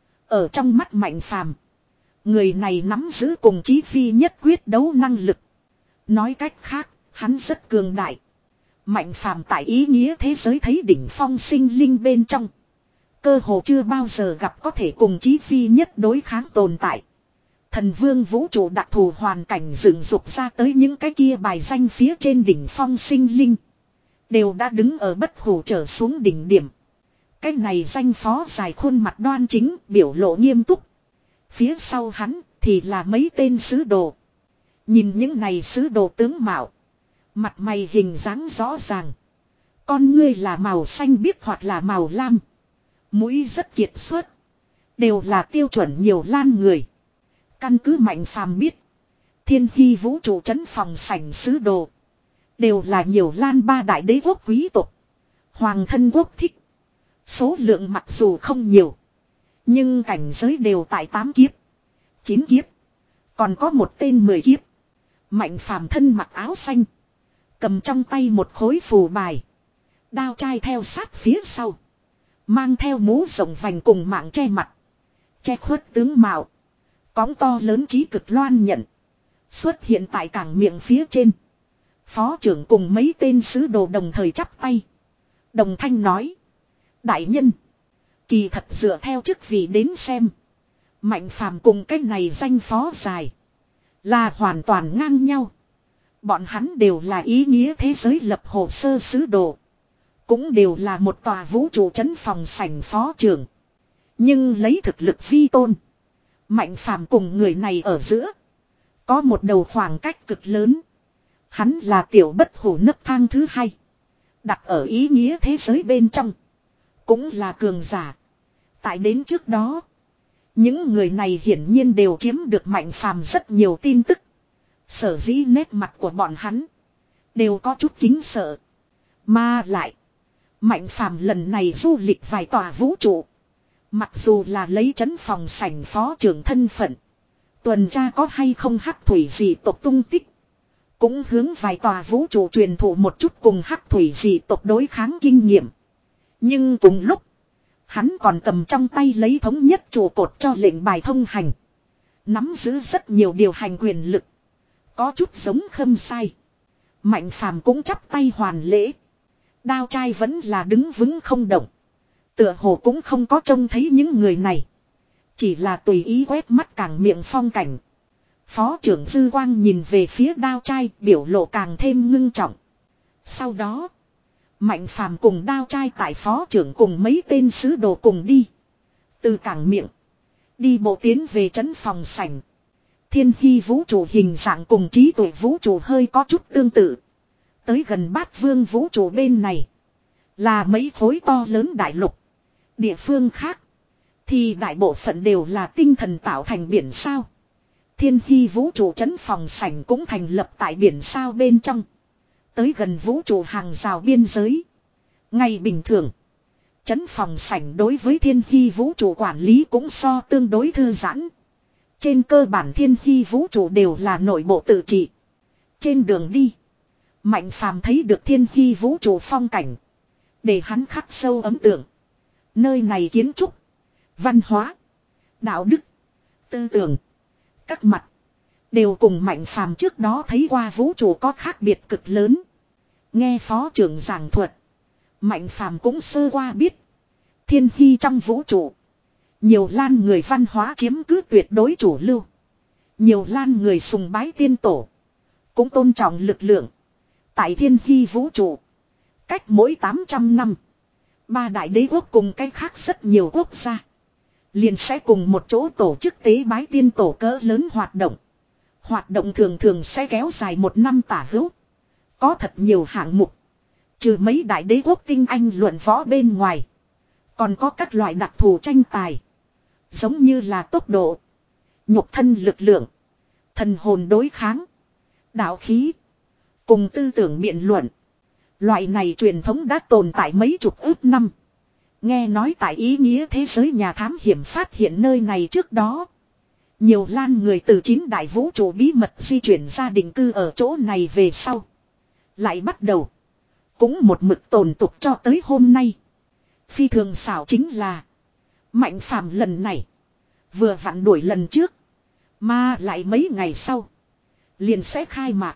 Ở trong mắt Mạnh Phàm, người này nắm giữ cùng chí phi nhất quyết đấu năng lực. Nói cách khác, hắn rất cường đại. Mạnh Phàm tại ý nghĩa thế giới thấy đỉnh phong sinh linh bên trong. Cơ hồ chưa bao giờ gặp có thể cùng chí phi nhất đối kháng tồn tại. Thần vương vũ trụ đặc thù hoàn cảnh dựng dục ra tới những cái kia bài danh phía trên đỉnh phong sinh linh. Đều đã đứng ở bất hủ trở xuống đỉnh điểm. Cái này danh phó dài khuôn mặt đoan chính, biểu lộ nghiêm túc. Phía sau hắn thì là mấy tên sứ đồ. Nhìn những này sứ đồ tướng mạo. Mặt mày hình dáng rõ ràng. Con ngươi là màu xanh biếc hoặc là màu lam. Mũi rất kiệt xuất. Đều là tiêu chuẩn nhiều lan người. Căn cứ Mạnh Phàm biết. Thiên hy vũ trụ trấn phòng sảnh sứ đồ. Đều là nhiều lan ba đại đế quốc quý tộc. Hoàng thân quốc thích. Số lượng mặc dù không nhiều. Nhưng cảnh giới đều tại tám kiếp. chín kiếp. Còn có một tên mười kiếp. Mạnh Phàm thân mặc áo xanh. Cầm trong tay một khối phù bài. Đao trai theo sát phía sau. Mang theo mũ rộng vành cùng mạng che mặt. Che khuất tướng mạo. Cóng to lớn chí cực loan nhận. Xuất hiện tại cảng miệng phía trên. Phó trưởng cùng mấy tên sứ đồ đồng thời chắp tay. Đồng thanh nói. Đại nhân. Kỳ thật dựa theo chức vị đến xem. Mạnh Phàm cùng cái này danh phó dài. Là hoàn toàn ngang nhau. Bọn hắn đều là ý nghĩa thế giới lập hồ sơ sứ đồ. Cũng đều là một tòa vũ trụ trấn phòng sảnh phó trưởng. Nhưng lấy thực lực vi tôn. Mạnh Phàm cùng người này ở giữa. Có một đầu khoảng cách cực lớn. Hắn là tiểu bất hủ nấc thang thứ hai. Đặt ở ý nghĩa thế giới bên trong. Cũng là cường giả. Tại đến trước đó. Những người này hiển nhiên đều chiếm được Mạnh Phàm rất nhiều tin tức. Sở dĩ nét mặt của bọn hắn. Đều có chút kính sợ. Mà lại. Mạnh Phàm lần này du lịch vài tòa vũ trụ. Mặc dù là lấy trấn phòng sảnh phó trưởng thân phận. Tuần tra có hay không hắc thủy dị tộc tung tích. Cũng hướng vài tòa vũ trụ truyền thụ một chút cùng hắc thủy dị tộc đối kháng kinh nghiệm. Nhưng cùng lúc. Hắn còn cầm trong tay lấy thống nhất trụ cột cho lệnh bài thông hành. Nắm giữ rất nhiều điều hành quyền lực. Có chút giống Khâm Sai. Mạnh Phàm cũng chắp tay hoàn lễ. Đao trai vẫn là đứng vững không động. Tựa hồ cũng không có trông thấy những người này. Chỉ là tùy ý quét mắt càng miệng phong cảnh. Phó trưởng Dư Quang nhìn về phía đao trai, biểu lộ càng thêm ngưng trọng. Sau đó, Mạnh Phàm cùng đao trai tại phó trưởng cùng mấy tên sứ đồ cùng đi. Từ cảng miệng, đi bộ tiến về trấn phòng sảnh. Thiên hy vũ trụ hình dạng cùng trí tuệ vũ trụ hơi có chút tương tự. Tới gần Bát Vương vũ trụ bên này, là mấy khối to lớn đại lục. Địa phương khác, thì đại bộ phận đều là tinh thần tạo thành biển sao. Thiên hy vũ trụ trấn phòng sảnh cũng thành lập tại biển sao bên trong. Tới gần vũ trụ hàng rào biên giới. Ngày bình thường, trấn phòng sảnh đối với thiên hy vũ trụ quản lý cũng so tương đối thư giãn. Trên cơ bản thiên hy vũ trụ đều là nội bộ tự trị. Trên đường đi, Mạnh Phàm thấy được thiên hy vũ trụ phong cảnh. Để hắn khắc sâu ấn tượng. Nơi này kiến trúc, văn hóa, đạo đức, tư tưởng, các mặt đều cùng Mạnh Phàm trước đó thấy qua vũ trụ có khác biệt cực lớn. Nghe phó trưởng giảng thuật, Mạnh Phàm cũng sơ qua biết. Thiên hy trong vũ trụ, nhiều lan người văn hóa chiếm cứ tuyệt đối chủ lưu. Nhiều lan người sùng bái tiên tổ, cũng tôn trọng lực lượng. Tại thiên hy vũ trụ, cách mỗi tám trăm năm, ba đại đế quốc cùng cách khác rất nhiều quốc gia liền sẽ cùng một chỗ tổ chức tế bái tiên tổ cỡ lớn hoạt động. Hoạt động thường thường sẽ kéo dài một năm tả hữu. Có thật nhiều hạng mục. Trừ mấy đại đế quốc tinh anh luận võ bên ngoài, còn có các loại đặc thù tranh tài. Giống như là tốc độ, nhục thân lực lượng, thần hồn đối kháng, đạo khí, cùng tư tưởng biện luận. Loại này truyền thống đã tồn tại mấy chục ước năm. Nghe nói tại ý nghĩa thế giới nhà thám hiểm phát hiện nơi này trước đó, nhiều lan người từ chín đại vũ trụ bí mật di chuyển ra định cư ở chỗ này về sau, lại bắt đầu cũng một mực tồn tục cho tới hôm nay. Phi thường xảo chính là Mạnh Phàm lần này vừa vặn đuổi lần trước, mà lại mấy ngày sau liền sẽ khai mạc.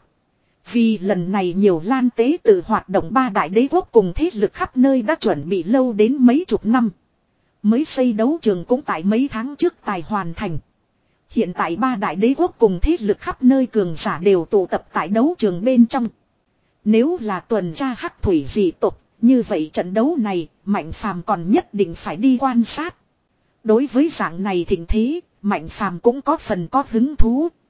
Vì lần này nhiều lan tế tự hoạt động ba đại đế quốc cùng thế lực khắp nơi đã chuẩn bị lâu đến mấy chục năm. Mới xây đấu trường cũng tại mấy tháng trước tài hoàn thành. Hiện tại ba đại đế quốc cùng thế lực khắp nơi cường giả đều tụ tập tại đấu trường bên trong. Nếu là tuần tra hắc thủy dị tộc, như vậy trận đấu này, Mạnh Phàm còn nhất định phải đi quan sát. Đối với dạng này thịnh thế, Mạnh Phàm cũng có phần có hứng thú.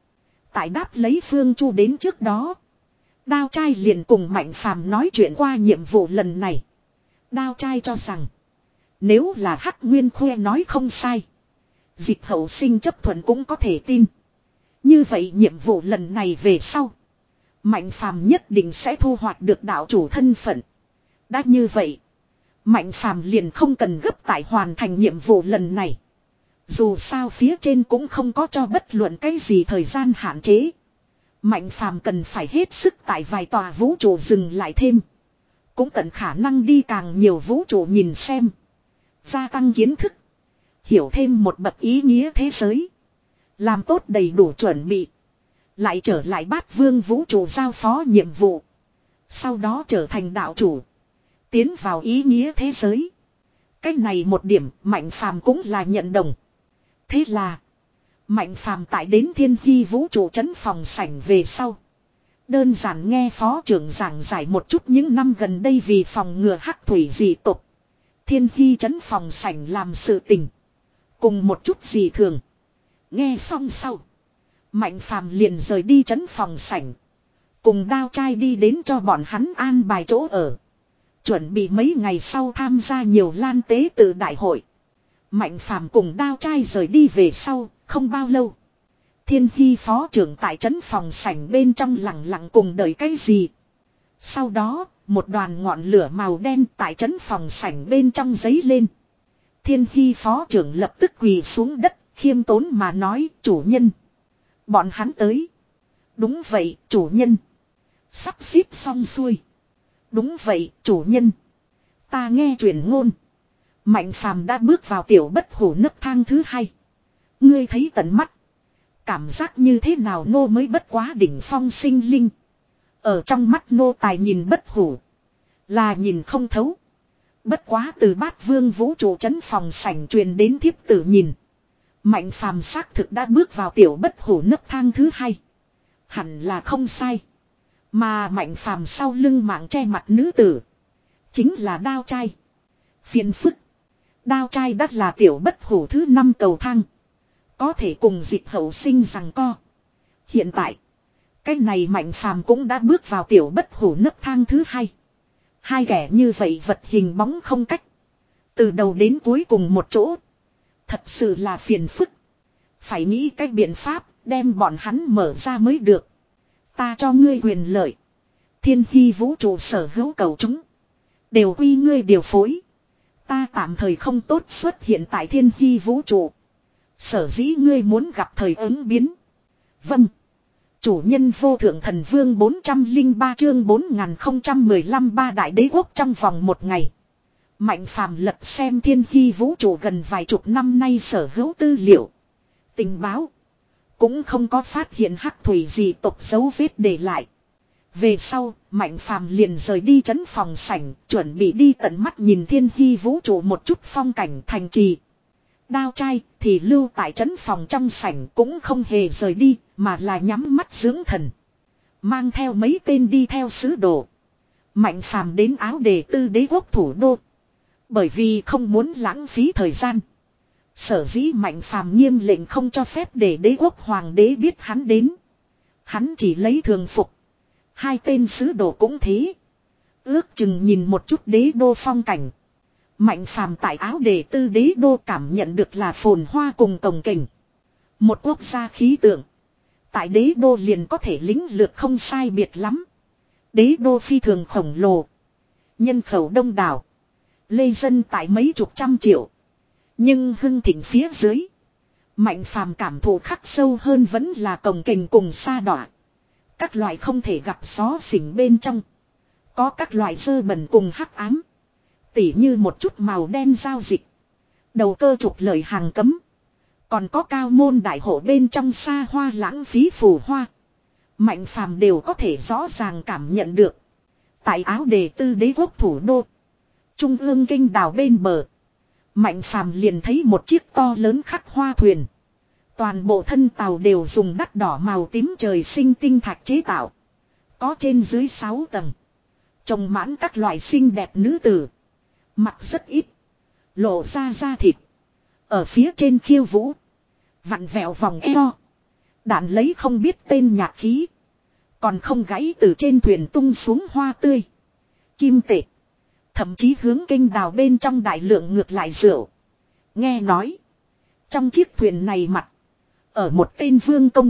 Tại đáp lấy Phương Chu đến trước đó. Đao trai liền cùng Mạnh Phàm nói chuyện qua nhiệm vụ lần này. Đao trai cho rằng. Nếu là Hắc Nguyên Khuê nói không sai. Dịch hậu sinh chấp thuận cũng có thể tin. Như vậy nhiệm vụ lần này về sau. Mạnh Phàm nhất định sẽ thu hoạch được đạo chủ thân phận. Đã như vậy. Mạnh Phàm liền không cần gấp tại hoàn thành nhiệm vụ lần này. Dù sao phía trên cũng không có cho bất luận cái gì thời gian hạn chế. Mạnh Phàm cần phải hết sức tại vài tòa vũ trụ dừng lại thêm. Cũng tận khả năng đi càng nhiều vũ trụ nhìn xem. Gia tăng kiến thức. Hiểu thêm một bậc ý nghĩa thế giới. Làm tốt đầy đủ chuẩn bị. Lại trở lại Bát Vương vũ trụ giao phó nhiệm vụ. Sau đó trở thành đạo chủ. Tiến vào ý nghĩa thế giới. Cái này một điểm Mạnh Phàm cũng là nhận đồng. Thế là. Mạnh Phàm tại đến Thiên Hy vũ trụ trấn phòng sảnh về sau. Đơn giản nghe phó trưởng giảng giải một chút những năm gần đây vì phòng ngừa hắc thủy dị tục. Thiên Hy trấn phòng sảnh làm sự tình. Cùng một chút gì thường. Nghe xong sau. Mạnh Phàm liền rời đi trấn phòng sảnh. Cùng Đao trai đi đến cho bọn hắn an bài chỗ ở. Chuẩn bị mấy ngày sau tham gia nhiều lan tế tự đại hội. Mạnh Phàm cùng Đao trai rời đi về sau, không bao lâu. Thiên Hy phó trưởng tại trấn phòng sảnh bên trong lặng lặng cùng đợi cái gì. Sau đó, một đoàn ngọn lửa màu đen tại trấn phòng sảnh bên trong giấy lên. Thiên Hy phó trưởng lập tức quỳ xuống đất, khiêm tốn mà nói, chủ nhân. Bọn hắn tới. Đúng vậy, chủ nhân. Sắp xếp xong xuôi. Đúng vậy, chủ nhân. Ta nghe truyền ngôn. Mạnh Phàm đã bước vào tiểu bất hủ nấc thang thứ hai. Ngươi thấy tận mắt. Cảm giác như thế nào nô mới bất quá đỉnh phong sinh linh. Ở trong mắt nô tài nhìn bất hủ. Là nhìn không thấu. Bất quá từ Bát Vương vũ trụ trấn phòng sảnh truyền đến thiếp tử nhìn. Mạnh Phàm xác thực đã bước vào tiểu bất hủ nấc thang thứ hai. Hẳn là không sai. Mà Mạnh Phàm sau lưng mạng che mặt nữ tử. Chính là Đao trai. Phiền phức. Đao trai đắt là tiểu bất hủ thứ năm cầu thang. Có thể cùng dịch hậu sinh rằng co. Hiện tại. Cái này Mạnh Phàm cũng đã bước vào tiểu bất hủ nấc thang thứ hai. Hai kẻ như vậy vật hình bóng không cách. Từ đầu đến cuối cùng một chỗ. Thật sự là phiền phức. Phải nghĩ cách biện pháp đem bọn hắn mở ra mới được. Ta cho ngươi quyền lợi. Thiên Hy vũ trụ sở hữu cầu chúng. Đều quy ngươi điều phối. Ta tạm thời không tốt xuất hiện tại Thiên Hy vũ trụ. Sở dĩ ngươi muốn gặp thời ứng biến. Vâng. Chủ nhân vô thượng thần vương bốn trăm lẻ ba chương bốn nghìn không trăm mười lăm ba đại đế quốc trong vòng một ngày. Mạnh Phàm lật xem Thiên Hy vũ trụ gần vài chục năm nay sở hữu tư liệu. Tình báo. Cũng không có phát hiện hắc thủy gì tộc dấu vết để lại. Về sau, Mạnh Phàm liền rời đi trấn phòng sảnh, chuẩn bị đi tận mắt nhìn Thiên Hy vũ trụ một chút phong cảnh thành trì. Đao trai thì lưu tại trấn phòng trong sảnh cũng không hề rời đi, mà là nhắm mắt dưỡng thần. Mang theo mấy tên đi theo sứ đồ. Mạnh Phàm đến Áo Đề Tư đế quốc thủ đô. Bởi vì không muốn lãng phí thời gian. Sở dĩ Mạnh Phàm nghiêm lệnh không cho phép để đế quốc hoàng đế biết hắn đến. Hắn chỉ lấy thường phục. Hai tên sứ đồ cũng thế. Ước chừng nhìn một chút đế đô phong cảnh. Mạnh Phàm tại Áo Đề Tư đế đô cảm nhận được là phồn hoa cùng cồng kềnh. Một quốc gia khí tượng. Tại đế đô liền có thể lính lược không sai biệt lắm. Đế đô phi thường khổng lồ. Nhân khẩu đông đảo. Lê dân tại mấy chục trăm triệu. Nhưng hưng thịnh phía dưới. Mạnh Phàm cảm thụ khắc sâu hơn vẫn là cồng kềnh cùng sa đọa. Các loại không thể gặp xó xỉnh bên trong. Có các loại dơ bẩn cùng hắc ám. Tỉ như một chút màu đen giao dịch. Đầu cơ trục lời hàng cấm. Còn có cao môn đại hộ bên trong xa hoa lãng phí phù hoa. Mạnh Phàm đều có thể rõ ràng cảm nhận được. Tại Áo Đề Tư đế quốc thủ đô. Trung ương kinh đảo bên bờ. Mạnh Phàm liền thấy một chiếc to lớn khắc hoa thuyền. Toàn bộ thân tàu đều dùng đắt đỏ màu tím trời sinh tinh thạch chế tạo. Có trên dưới sáu tầng. Trồng mãn các loại xinh đẹp nữ tử. Mặc rất ít. Lộ ra da thịt. Ở phía trên khiêu vũ. Vặn vẹo vòng eo. Đạn lấy không biết tên nhạc khí. Còn không gãy từ trên thuyền tung xuống hoa tươi. Kim tệ. Thậm chí hướng kênh đào bên trong đại lượng ngược lại rượu. Nghe nói. Trong chiếc thuyền này mặt. Ở một tên vương công.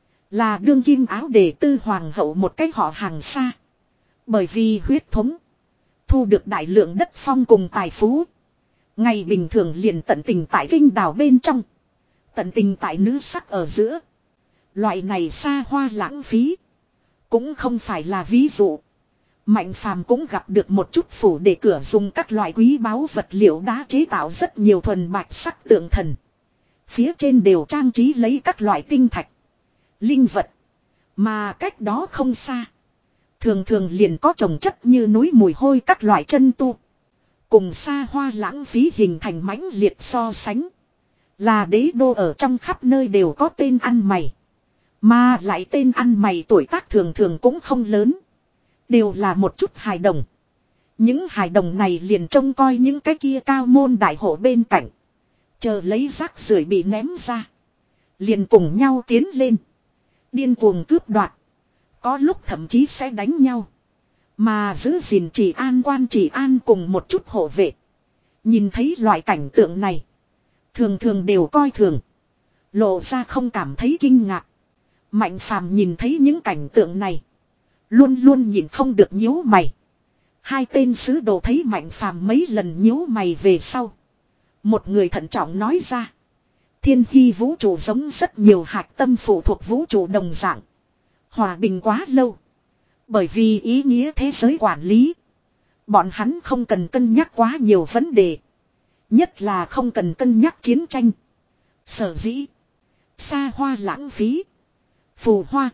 Là đương kim áo đề tư hoàng hậu một cái họ hàng xa. Bởi vì huyết thống. Thu được đại lượng đất phong cùng tài phú. Ngày bình thường liền tận tình tại kinh đảo bên trong. Tận tình tại nữ sắc ở giữa. Loại này xa hoa lãng phí. Cũng không phải là ví dụ. Mạnh phàm cũng gặp được một chút phủ để cửa dùng các loại quý báu vật liệu đá chế tạo rất nhiều thuần bạch sắc tượng thần. Phía trên đều trang trí lấy các loại tinh thạch. Linh vật. Mà cách đó không xa. Thường thường liền có trồng chất như núi mùi hôi các loại chân tu. Cùng xa hoa lãng phí hình thành mãnh liệt so sánh. Là đế đô ở trong khắp nơi đều có tên ăn mày. Mà lại tên ăn mày tuổi tác thường thường cũng không lớn. Đều là một chút hài đồng. Những hài đồng này liền trông coi những cái kia cao môn đại hộ bên cạnh. Chờ lấy rác rưởi bị ném ra. Liền cùng nhau tiến lên. Điên cuồng cướp đoạt. Có lúc thậm chí sẽ đánh nhau. Mà giữ gìn trị an quan trị an cùng một chút hộ vệ. Nhìn thấy loại cảnh tượng này. Thường thường đều coi thường. Lộ ra không cảm thấy kinh ngạc. Mạnh phàm nhìn thấy những cảnh tượng này. Luôn luôn nhìn không được nhíu mày. Hai tên sứ đồ thấy mạnh phàm mấy lần nhíu mày về sau. Một người thận trọng nói ra. Thiên hy vũ trụ giống rất nhiều hạt tâm phụ thuộc vũ trụ đồng dạng. Hòa bình quá lâu. Bởi vì ý nghĩa thế giới quản lý. Bọn hắn không cần cân nhắc quá nhiều vấn đề. Nhất là không cần cân nhắc chiến tranh. Sở dĩ. Xa hoa lãng phí. Phù hoa.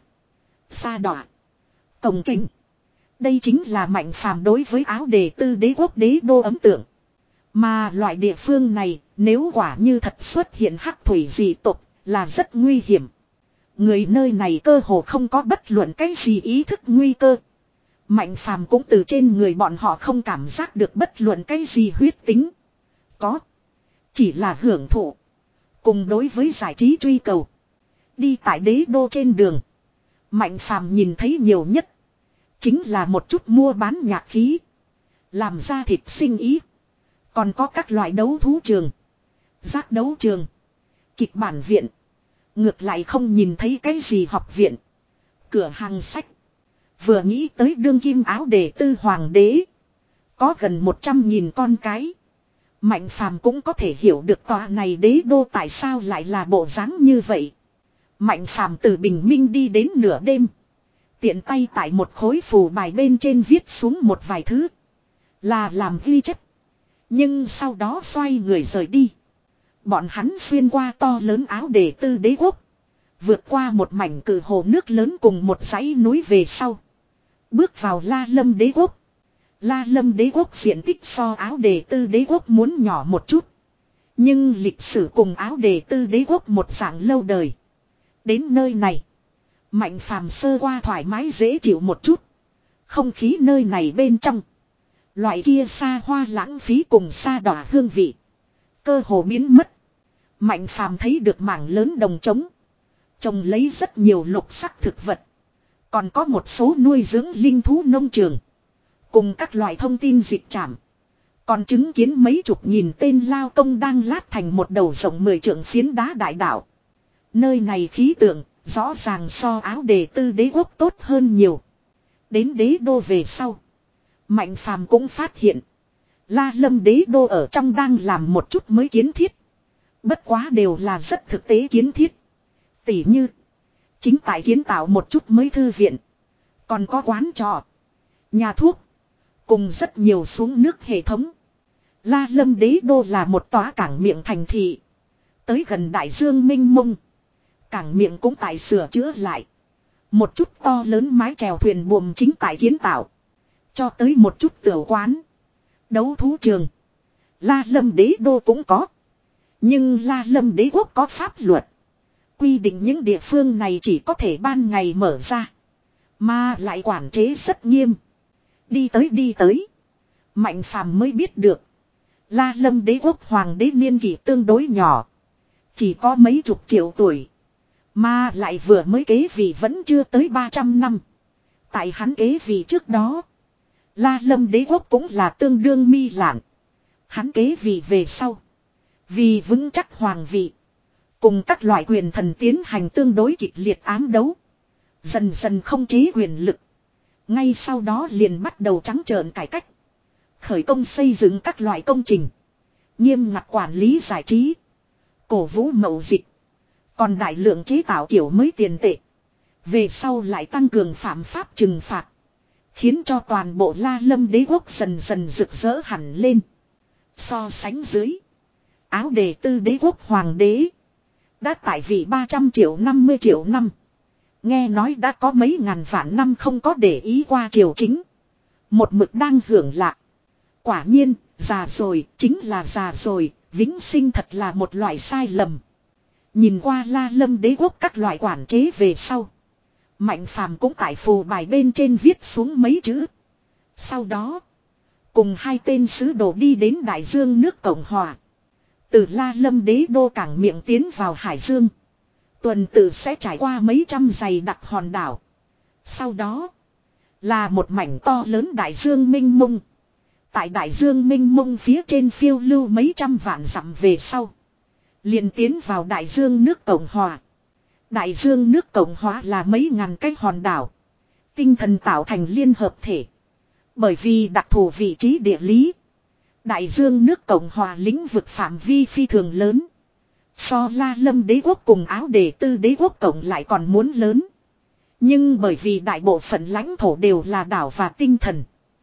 Xa đọa. Cồng kềnh. Đây chính là mạnh phàm đối với áo đề tư đế quốc đế đô ấn tượng. Mà loại địa phương này nếu quả như thật xuất hiện hắc thủy dị tộc là rất nguy hiểm. Người nơi này cơ hồ không có bất luận cái gì ý thức nguy cơ. Mạnh phàm cũng từ trên người bọn họ không cảm giác được bất luận cái gì huyết tính. Có. Chỉ là hưởng thụ. Cùng đối với giải trí truy cầu. Đi tại đế đô trên đường. Mạnh phàm nhìn thấy nhiều nhất. Chính là một chút mua bán nhạc khí. Làm ra thịt sinh ý. Còn có các loại đấu thú trường. Giác đấu trường. Kịch bản viện. Ngược lại không nhìn thấy cái gì học viện. Cửa hàng sách. Vừa nghĩ tới đương kim áo đề tư hoàng đế. Có gần một trăm nghìn con cái. Mạnh phàm cũng có thể hiểu được tòa này đế đô tại sao lại là bộ dáng như vậy. Mạnh phàm từ bình minh đi đến nửa đêm. Tiện tay tại một khối phù bài bên trên viết xuống một vài thứ. Là làm ghi chép. Nhưng sau đó xoay người rời đi. Bọn hắn xuyên qua to lớn áo đề tư đế quốc. Vượt qua một mảnh cử hồ nước lớn cùng một dãy núi về sau. Bước vào La Lâm đế quốc. La Lâm đế quốc diện tích so áo đề tư đế quốc muốn nhỏ một chút. Nhưng lịch sử cùng áo đề tư đế quốc một dạng lâu đời. Đến nơi này. Mạnh phàm sơ qua thoải mái dễ chịu một chút. Không khí nơi này bên trong. Loại kia xa hoa lãng phí cùng xa đỏ hương vị. Cơ hồ biến mất. Mạnh phàm thấy được mảng lớn đồng trống. Trồng lấy rất nhiều lục sắc thực vật. Còn có một số nuôi dưỡng linh thú nông trường. Cùng các loại thông tin dịch trảm. Còn chứng kiến mấy chục nghìn tên lao công đang lát thành một đầu rộng mười trượng phiến đá đại đảo. Nơi này khí tượng, rõ ràng so áo đề tư đế quốc tốt hơn nhiều. Đến đế đô về sau. Mạnh phàm cũng phát hiện. La Lâm đế đô ở trong đang làm một chút mới kiến thiết. Bất quá đều là rất thực tế kiến thiết. Tỉ như. Chính tại kiến tạo một chút mới thư viện. Còn có quán trọ. Nhà thuốc. Cùng rất nhiều xuống nước hệ thống. La Lâm đế đô là một tòa cảng miệng thành thị. Tới gần đại dương mênh mông. Cảng miệng cũng tại sửa chữa lại. Một chút to lớn mái chèo thuyền buồm chính tại kiến tạo. Cho tới một chút tiểu quán. Đấu thú trường. La Lâm đế đô cũng có. Nhưng La Lâm đế quốc có pháp luật. Quy định những địa phương này chỉ có thể ban ngày mở ra. Mà lại quản chế rất nghiêm. Đi tới đi tới. Mạnh phàm mới biết được. La Lâm đế quốc hoàng đế niên kỷ tương đối nhỏ. Chỉ có mấy chục triệu tuổi. Mà lại vừa mới kế vị vẫn chưa tới ba trăm năm. Tại hắn kế vị trước đó. La Lâm đế quốc cũng là tương đương mi lạn. Hắn kế vị về sau. Vì vững chắc hoàng vị. Cùng các loại quyền thần tiến hành tương đối kịch liệt ám đấu. Dần dần không chế quyền lực. Ngay sau đó liền bắt đầu trắng trợn cải cách. Khởi công xây dựng các loại công trình. Nghiêm ngặt quản lý giải trí. Cổ vũ mậu dịch. Còn đại lượng chế tạo kiểu mới tiền tệ. Về sau lại tăng cường phạm pháp trừng phạt. Khiến cho toàn bộ La Lâm đế quốc dần dần rực rỡ hẳn lên. So sánh dưới. Áo đề tư đế quốc hoàng đế. Đã tại vị ba trăm triệu năm mươi triệu năm. Nghe nói đã có mấy ngàn vạn năm không có để ý qua triều chính. Một mực đang hưởng lạc. Quả nhiên, già rồi, chính là già rồi, vĩnh sinh thật là một loại sai lầm. Nhìn qua La Lâm đế quốc các loại quản chế về sau. Mạnh Phàm cũng tại phù bài bên trên viết xuống mấy chữ. Sau đó, cùng hai tên sứ đồ đi đến Đại Dương nước Cộng Hòa. Từ La Lâm đế đô cảng miệng tiến vào Hải Dương. Tuần tự sẽ trải qua mấy trăm dày đặc hòn đảo. Sau đó, là một mảnh to lớn Đại Dương mênh mông. Tại Đại Dương mênh mông phía trên phiêu lưu mấy trăm vạn dặm về sau. Liền tiến vào Đại Dương nước Cộng Hòa. Đại Dương nước Cộng Hòa là mấy ngàn cái hòn đảo. Tinh thần tạo thành liên hợp thể. Bởi vì đặc thù vị trí địa lý. Đại Dương nước Cộng Hòa lĩnh vực phạm vi phi thường lớn. So La Lâm đế quốc cùng Áo Đề Tư đế quốc cộng lại còn muốn lớn. Nhưng bởi vì đại bộ phận lãnh thổ đều là đảo và tinh thần.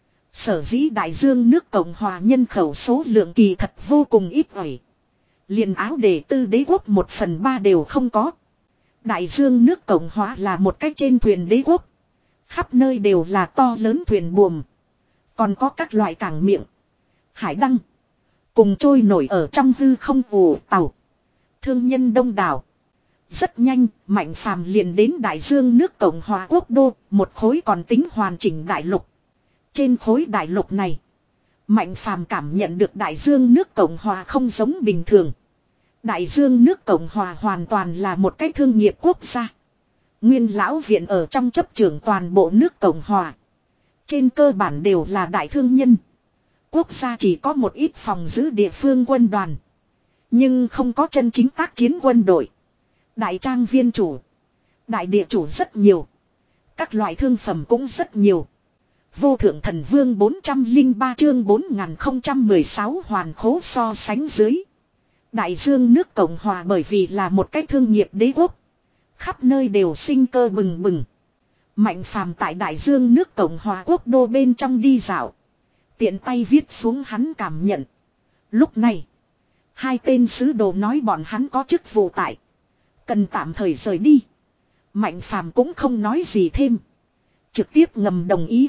Sở dĩ Đại Dương nước Cộng Hòa nhân khẩu số lượng kỳ thật vô cùng ít ỏi. Liền Áo Đề Tư đế quốc một phần ba đều không có. Đại Dương nước Cộng Hòa là một cách trên thuyền đế quốc. Khắp nơi đều là to lớn thuyền buồm. Còn có các loại cảng miệng. Hải đăng. Cùng trôi nổi ở trong hư không ù tàu. Thương nhân đông đảo. Rất nhanh, Mạnh Phàm liền đến Đại Dương nước Cộng Hòa quốc đô, một khối còn tính hoàn chỉnh đại lục. Trên khối đại lục này, Mạnh Phàm cảm nhận được Đại Dương nước Cộng Hòa không giống bình thường. Đại Dương nước Cộng Hòa hoàn toàn là một cái thương nghiệp quốc gia. Nguyên lão viện ở trong chấp trưởng toàn bộ nước Cộng Hòa. Trên cơ bản đều là đại thương nhân. Quốc gia chỉ có một ít phòng giữ địa phương quân đoàn. Nhưng không có chân chính tác chiến quân đội. Đại trang viên chủ. Đại địa chủ rất nhiều. Các loại thương phẩm cũng rất nhiều. Vô thượng thần vương bốn trăm lẻ ba chương bốn nghìn không trăm mười sáu hoàn khố so sánh dưới. Đại Dương nước Cộng Hòa bởi vì là một cái thương nghiệp đế quốc. Khắp nơi đều sinh cơ bừng bừng. Mạnh Phàm tại Đại Dương nước Cộng Hòa quốc đô bên trong đi dạo. Tiện tay viết xuống hắn cảm nhận. Lúc này, hai tên sứ đồ nói bọn hắn có chức vụ tại. Cần tạm thời rời đi. Mạnh Phàm cũng không nói gì thêm. Trực tiếp ngầm đồng ý.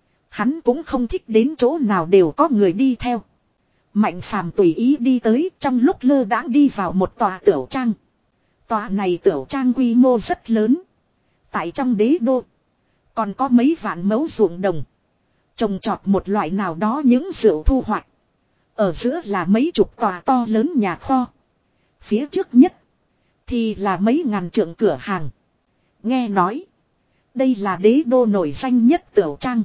Hắn cũng không thích đến chỗ nào đều có người đi theo. Mạnh Phàm tùy ý đi tới trong lúc lơ đãng đi vào một tòa tiểu trang. Tòa này tiểu trang quy mô rất lớn. Tại trong đế đô. Còn có mấy vạn mẫu ruộng đồng. Trồng trọt một loại nào đó những rượu thu hoạch. Ở giữa là mấy chục tòa to lớn nhà kho. Phía trước nhất. Thì là mấy ngàn trượng cửa hàng. Nghe nói. Đây là đế đô nổi danh nhất tiểu trang.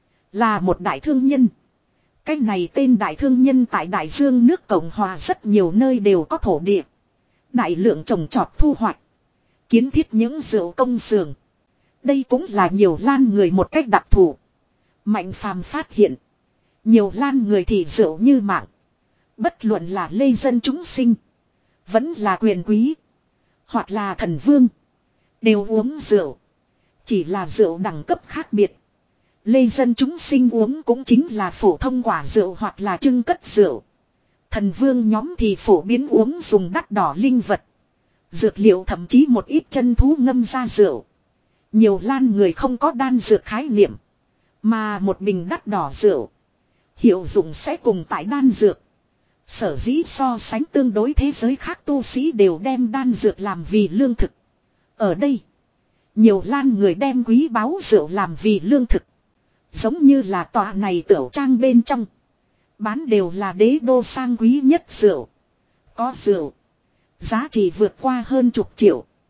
Là một đại thương nhân. Cái này tên đại thương nhân tại Đại Dương nước Cộng Hòa rất nhiều nơi đều có thổ địa. Đại lượng trồng trọt thu hoạch. Kiến thiết những rượu công xưởng. Đây cũng là nhiều lan người một cách đặc thù. Mạnh Phàm phát hiện. Nhiều lan người thì rượu như mạng. Bất luận là lê dân chúng sinh. Vẫn là quyền quý. Hoặc là thần vương. Đều uống rượu. Chỉ là rượu đẳng cấp khác biệt. Lê dân chúng sinh uống cũng chính là phổ thông quả rượu hoặc là trưng cất rượu. Thần vương nhóm thì phổ biến uống dùng đắt đỏ linh vật. Dược liệu thậm chí một ít chân thú ngâm ra rượu. Nhiều lan người không có đan dược khái niệm. Mà một bình đắt đỏ rượu. Hiệu dụng sẽ cùng tại đan dược. Sở dĩ so sánh tương đối thế giới khác tu sĩ đều đem đan dược làm vì lương thực. Ở đây. Nhiều lan người đem quý báu rượu làm vì lương thực. Giống như là tòa này tiểu trang bên trong. Bán đều là đế đô sang quý nhất rượu. Có rượu. Giá trị vượt qua hơn chục triệu.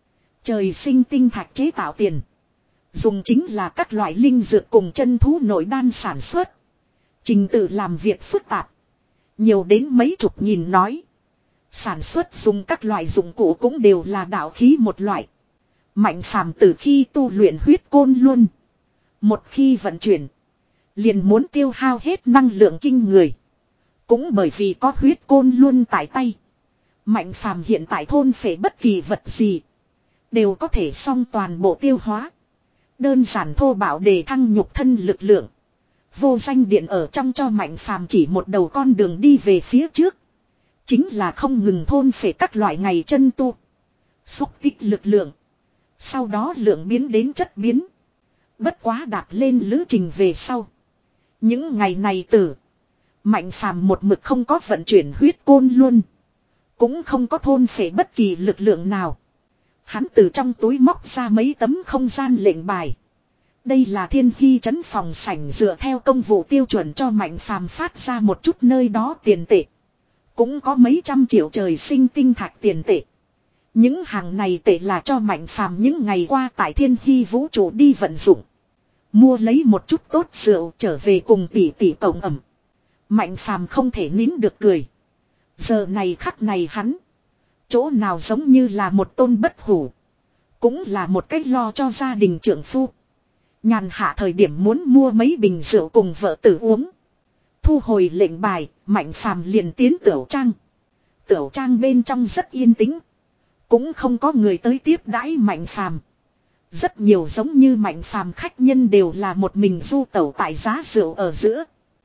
Trời sinh tinh thạch chế tạo tiền. Dùng chính là các loại linh dược cùng chân thú nội đan sản xuất. Trình tự làm việc phức tạp. Nhiều đến mấy chục nghìn nói. Sản xuất dùng các loại dụng cụ cũng đều là đạo khí một loại. Mạnh phàm từ khi tu luyện huyết côn luôn. Một khi vận chuyển. Liền muốn tiêu hao hết năng lượng kinh người. Cũng bởi vì có huyết côn luôn tại tay. Mạnh phàm hiện tại thôn phệ bất kỳ vật gì. Đều có thể xong toàn bộ tiêu hóa. Đơn giản thô bạo để thăng nhục thân lực lượng. Vô danh điện ở trong cho mạnh phàm chỉ một đầu con đường đi về phía trước. Chính là không ngừng thôn phệ các loại ngày chân tu. Xúc tích lực lượng. Sau đó lượng biến đến chất biến. Bất quá đạp lên lữ trình về sau. Những ngày này tử. Mạnh phàm một mực không có vận chuyển huyết côn luôn. Cũng không có thôn phệ bất kỳ lực lượng nào. Hắn từ trong túi móc ra mấy tấm không gian lệnh bài. Đây là thiên hy trấn phòng sảnh dựa theo công vụ tiêu chuẩn cho mạnh phàm phát ra một chút nơi đó tiền tệ. Cũng có mấy trăm triệu trời sinh tinh thạch tiền tệ. Những hàng này tệ là cho mạnh phàm những ngày qua tại thiên hy vũ trụ đi vận dụng. Mua lấy một chút tốt rượu trở về cùng tỷ tỷ cộng ẩm. Mạnh phàm không thể nín được cười. Giờ này khắc này hắn. Chỗ nào giống như là một tôn bất hủ. Cũng là một cách lo cho gia đình trưởng phu. Nhàn hạ thời điểm muốn mua mấy bình rượu cùng vợ tử uống. Thu hồi lệnh bài, mạnh phàm liền tiến tửu trang. Tửu trang bên trong rất yên tĩnh. Cũng không có người tới tiếp đãi mạnh phàm. Rất nhiều giống như mạnh phàm khách nhân đều là một mình du tẩu tại giá rượu ở giữa.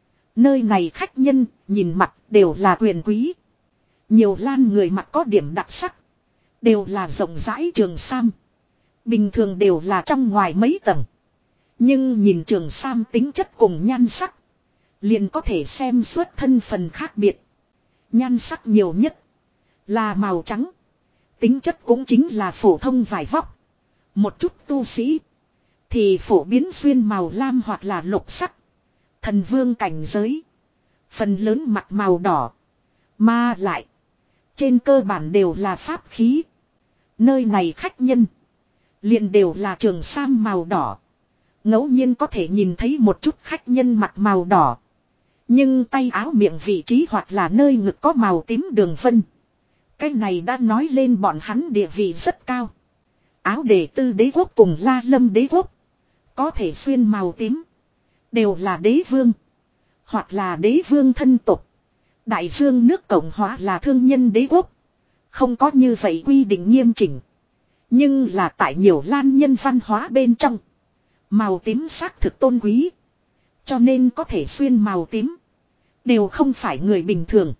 Nơi này khách nhân, nhìn mặt đều là quyền quý. Nhiều lan người mặt có điểm đặc sắc. Đều là rộng rãi trường sam. Bình thường đều là trong ngoài mấy tầng. Nhưng nhìn trường sam tính chất cùng nhan sắc. Liền có thể xem suốt thân phần khác biệt. Nhan sắc nhiều nhất là màu trắng. Tính chất cũng chính là phổ thông vải vóc. Một chút tu sĩ thì phổ biến xuyên màu lam hoặc là lục sắc. Thần vương cảnh giới. Phần lớn mặt màu đỏ. Mà lại. Trên cơ bản đều là pháp khí. Nơi này khách nhân. Liền đều là trường sam màu đỏ. Ngẫu nhiên có thể nhìn thấy một chút khách nhân mặt màu đỏ. Nhưng tay áo miệng vị trí hoặc là nơi ngực có màu tím đường vân. Cái này đã nói lên bọn hắn địa vị rất cao. Áo đề tư đế quốc cùng La Lâm đế quốc. Có thể xuyên màu tím. Đều là đế vương. Hoặc là đế vương thân tục. Đại dương nước Cộng Hòa là thương nhân đế quốc. Không có như vậy quy định nghiêm chỉnh. Nhưng là tại nhiều lan nhân văn hóa bên trong. Màu tím xác thực tôn quý. Cho nên có thể xuyên màu tím. Đều không phải người bình thường.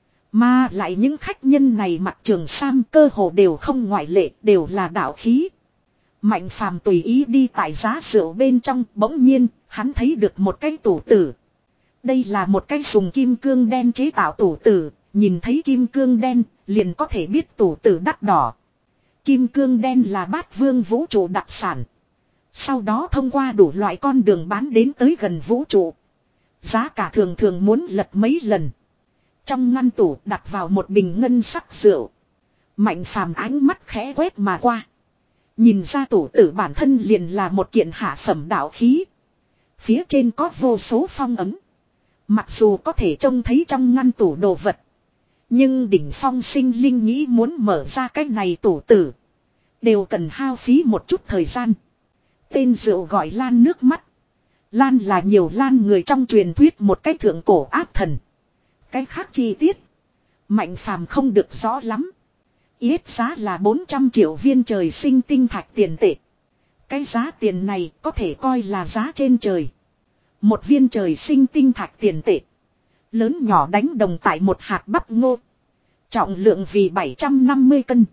Mà lại những khách nhân này mặc trường sam cơ hồ đều không ngoại lệ, đều là đạo khí. Mạnh phàm tùy ý đi tại giá rượu bên trong, bỗng nhiên, hắn thấy được một cái tủ tử. Đây là một cái dùng kim cương đen chế tạo tủ tử, nhìn thấy kim cương đen, liền có thể biết tủ tử đắt đỏ. Kim cương đen là bát vương vũ trụ đặc sản. Sau đó thông qua đủ loại con đường bán đến tới gần vũ trụ. Giá cả thường thường muốn lật mấy lần. Trong ngăn tủ đặt vào một bình ngân sắc rượu. Mạnh phàm ánh mắt khẽ quét mà qua. Nhìn ra tủ tử bản thân liền là một kiện hạ phẩm đạo khí. Phía trên có vô số phong ấm. Mặc dù có thể trông thấy trong ngăn tủ đồ vật. Nhưng đỉnh phong sinh linh nghĩ muốn mở ra cái này tủ tử. Đều cần hao phí một chút thời gian. Tên rượu gọi Lan nước mắt. Lan là nhiều Lan người trong truyền thuyết một cái thượng cổ áp thần. Cái khác chi tiết. Mạnh phàm không được rõ lắm. Yết giá là bốn trăm triệu viên trời sinh tinh thạch tiền tệ. Cái giá tiền này có thể coi là giá trên trời. Một viên trời sinh tinh thạch tiền tệ. Lớn nhỏ đánh đồng tại một hạt bắp ngô. Trọng lượng vì bảy trăm năm mươi cân.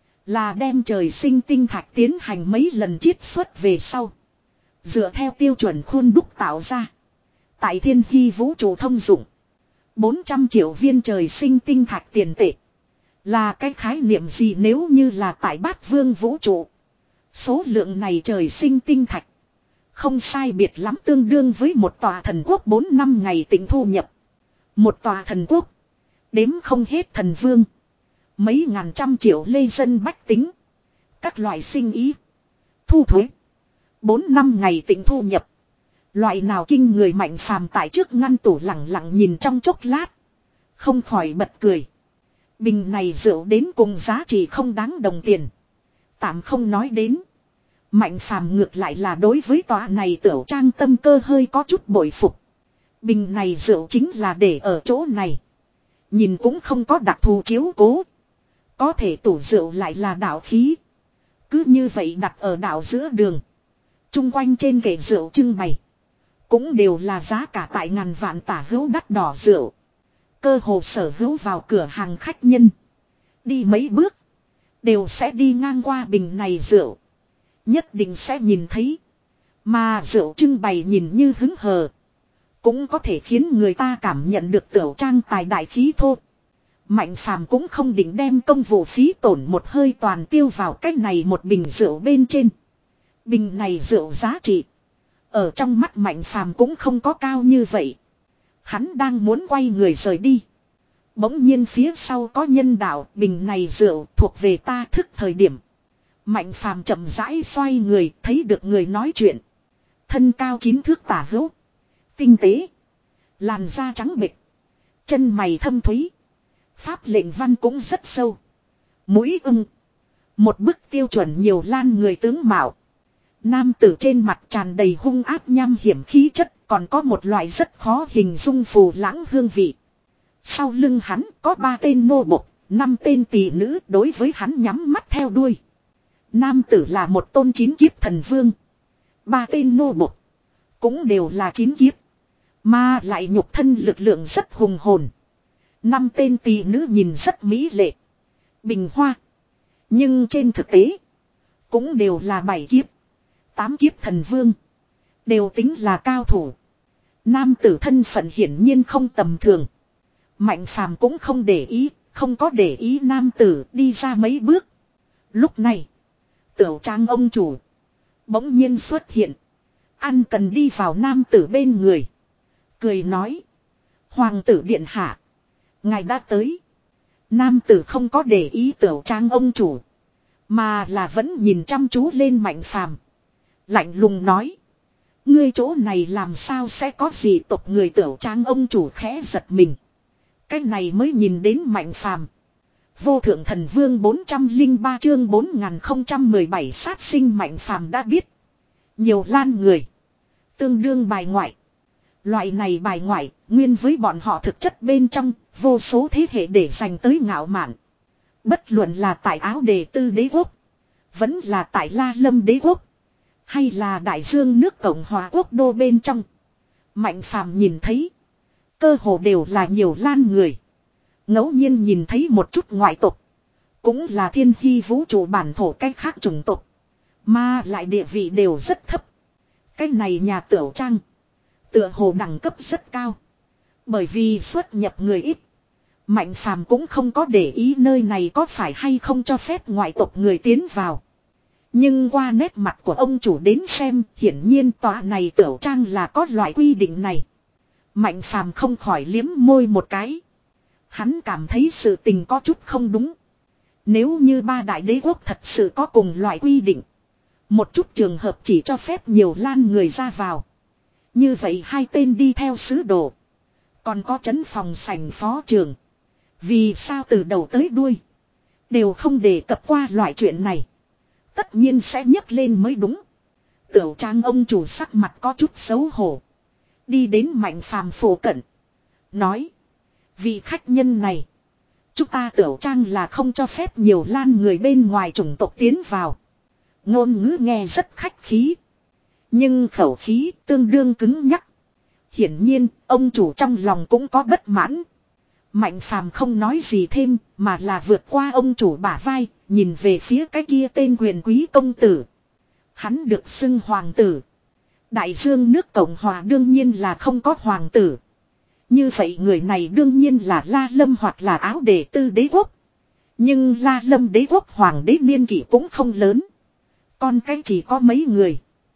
Là đem trời sinh tinh thạch tiến hành mấy lần chiết xuất về sau. Dựa theo tiêu chuẩn khuôn đúc tạo ra. Tại thiên hy vũ trụ thông dụng. bốn trăm triệu viên trời sinh tinh thạch tiền tệ. Là cái khái niệm gì nếu như là tại bát vương vũ trụ. Số lượng này trời sinh tinh thạch. Không sai biệt lắm tương đương với một tòa thần quốc bốn năm ngày tỉnh thu nhập. Một tòa thần quốc. Đếm không hết thần vương. Mấy ngàn trăm triệu lê dân bách tính. Các loại sinh ý. Thu thuế. Bốn năm ngày tịnh thu nhập. Loại nào kinh người Mạnh Phàm tại trước ngăn tủ lặng lặng nhìn trong chốc lát. Không khỏi bật cười. Bình này rượu đến cùng giá trị không đáng đồng tiền. Tạm không nói đến. Mạnh Phàm ngược lại là đối với tòa này tiểu trang tâm cơ hơi có chút bội phục. Bình này rượu chính là để ở chỗ này. Nhìn cũng không có đặc thù chiếu cố. Có thể tủ rượu lại là đạo khí. Cứ như vậy đặt ở đảo giữa đường. Trung quanh trên kệ rượu trưng bày. Cũng đều là giá cả tại ngàn vạn tả hữu đắt đỏ rượu. Cơ hồ sở hữu vào cửa hàng khách nhân. Đi mấy bước. Đều sẽ đi ngang qua bình này rượu. Nhất định sẽ nhìn thấy. Mà rượu trưng bày nhìn như hứng hờ. Cũng có thể khiến người ta cảm nhận được tiểu trang tài đại khí thô. Mạnh Phàm cũng không định đem công vụ phí tổn một hơi toàn tiêu vào cách này một bình rượu bên trên. Bình này rượu giá trị. Ở trong mắt Mạnh Phàm cũng không có cao như vậy. Hắn đang muốn quay người rời đi. Bỗng nhiên phía sau có nhân đạo, bình này rượu thuộc về ta thức thời điểm. Mạnh Phàm chậm rãi xoay người, thấy được người nói chuyện. Thân cao chín thước tả hữu. Tinh tế. Làn da trắng bệch. Chân mày thâm thúy. Pháp lệnh văn cũng rất sâu. Mũi ưng. Một bức tiêu chuẩn nhiều lan người tướng mạo. Nam tử trên mặt tràn đầy hung ác nham hiểm khí chất, còn có một loại rất khó hình dung phù lãng hương vị. Sau lưng hắn có ba tên nô bộc, năm tên tỳ nữ đối với hắn nhắm mắt theo đuôi. Nam tử là một tôn chín kiếp thần vương. Ba tên nô bộc cũng đều là chín kiếp. Mà lại nhục thân lực lượng rất hùng hồn. Năm tên tỳ nữ nhìn rất mỹ lệ. Bình hoa. Nhưng trên thực tế. Cũng đều là bảy kiếp. Tám kiếp thần vương. Đều tính là cao thủ. Nam tử thân phận hiển nhiên không tầm thường. Mạnh Phàm cũng không để ý. Không có để ý nam tử đi ra mấy bước. Lúc này. Tiểu trang ông chủ. Bỗng nhiên xuất hiện. Ăn cần đi vào nam tử bên người. Cười nói. Hoàng tử điện hạ. Ngài đã tới. Nam tử không có để ý tiểu trang ông chủ. Mà là vẫn nhìn chăm chú lên Mạnh Phàm. Lạnh lùng nói. Ngươi chỗ này làm sao sẽ có gì tộc người tiểu trang ông chủ khẽ giật mình. Cái này mới nhìn đến Mạnh Phàm. Vô thượng thần vương bốn trăm lẻ ba chương bốn nghìn không trăm mười bảy sát sinh Mạnh Phàm đã biết. Nhiều lan người. Tương đương bài ngoại. Loại này bài ngoại, nguyên với bọn họ thực chất bên trong, vô số thế hệ để dành tới ngạo mạn. Bất luận là tại Áo Đề Tư đế quốc, vẫn là tại La Lâm đế quốc, hay là Đại Dương nước Cộng hòa quốc đô bên trong. Mạnh Phàm nhìn thấy, cơ hồ đều là nhiều lan người. Ngẫu nhiên nhìn thấy một chút ngoại tộc, cũng là thiên hy vũ trụ bản thổ cách khác chủng tộc, mà lại địa vị đều rất thấp. Cái này nhà tiểu trang, tựa hồ đẳng cấp rất cao. Bởi vì xuất nhập người ít. Mạnh Phàm cũng không có để ý nơi này có phải hay không cho phép ngoại tộc người tiến vào. Nhưng qua nét mặt của ông chủ đến xem, hiển nhiên tòa này tiểu trang là có loại quy định này. Mạnh Phàm không khỏi liếm môi một cái. Hắn cảm thấy sự tình có chút không đúng. Nếu như ba đại đế quốc thật sự có cùng loại quy định. Một chút trường hợp chỉ cho phép nhiều lan người ra vào. Như vậy hai tên đi theo sứ đồ. Còn có trấn phòng sảnh phó trường. Vì sao từ đầu tới đuôi. Đều không đề cập qua loại chuyện này. Tất nhiên sẽ nhấc lên mới đúng. Tiểu trang ông chủ sắc mặt có chút xấu hổ. Đi đến Mạnh Phàm phổ cận. Nói. Vị khách nhân này. Chúng ta tiểu trang là không cho phép nhiều lan người bên ngoài chủng tộc tiến vào. Ngôn ngữ nghe rất khách khí. Nhưng khẩu khí tương đương cứng nhắc. Hiển nhiên, ông chủ trong lòng cũng có bất mãn. Mạnh Phàm không nói gì thêm, mà là vượt qua ông chủ bả vai, nhìn về phía cái kia tên quyền quý công tử. Hắn được xưng hoàng tử. Đại Dương nước Cộng hòa đương nhiên là không có hoàng tử. Như vậy người này đương nhiên là La Lâm hoặc là Áo Đề Tư đế quốc. Nhưng La Lâm đế quốc hoàng đế niên kỷ cũng không lớn. Con cái chỉ có mấy người.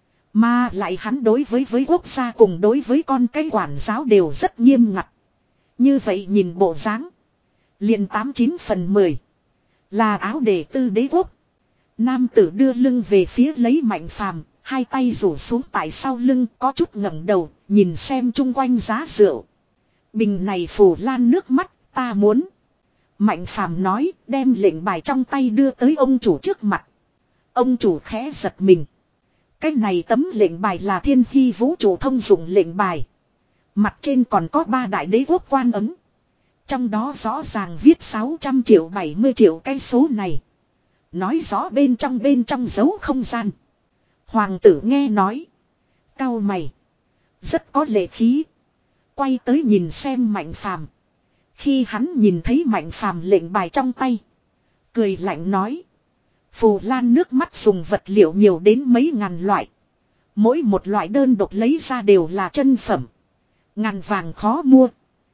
Mà lại hắn đối với với quốc gia cùng đối với con cái quản giáo đều rất nghiêm ngặt. Như vậy nhìn bộ dáng. Liền tám chín phần mười. Là Áo Đề Tư đế quốc. Nam tử đưa lưng về phía lấy Mạnh Phàm, hai tay rủ xuống tại sau lưng, có chút ngẩng đầu, nhìn xem chung quanh giá rượu. Bình này phù lan nước mắt, ta muốn. Mạnh Phàm nói, đem lệnh bài trong tay đưa tới ông chủ trước mặt. Ông chủ khẽ giật mình. Cái này tấm lệnh bài là Thiên Hy vũ trụ thông dụng lệnh bài. Mặt trên còn có ba đại đế quốc quan ấn. Trong đó rõ ràng viết sáu trăm triệu bảy mươi triệu cái số này. Nói rõ bên trong bên trong dấu không gian. Hoàng tử nghe nói. Cau mày. Rất có lệ khí. Quay tới nhìn xem Mạnh Phàm. Khi hắn nhìn thấy Mạnh Phàm lệnh bài trong tay. Cười lạnh nói. Phù lan nước mắt dùng vật liệu nhiều đến mấy ngàn loại. Mỗi một loại đơn độc lấy ra đều là chân phẩm. Ngàn vàng khó mua.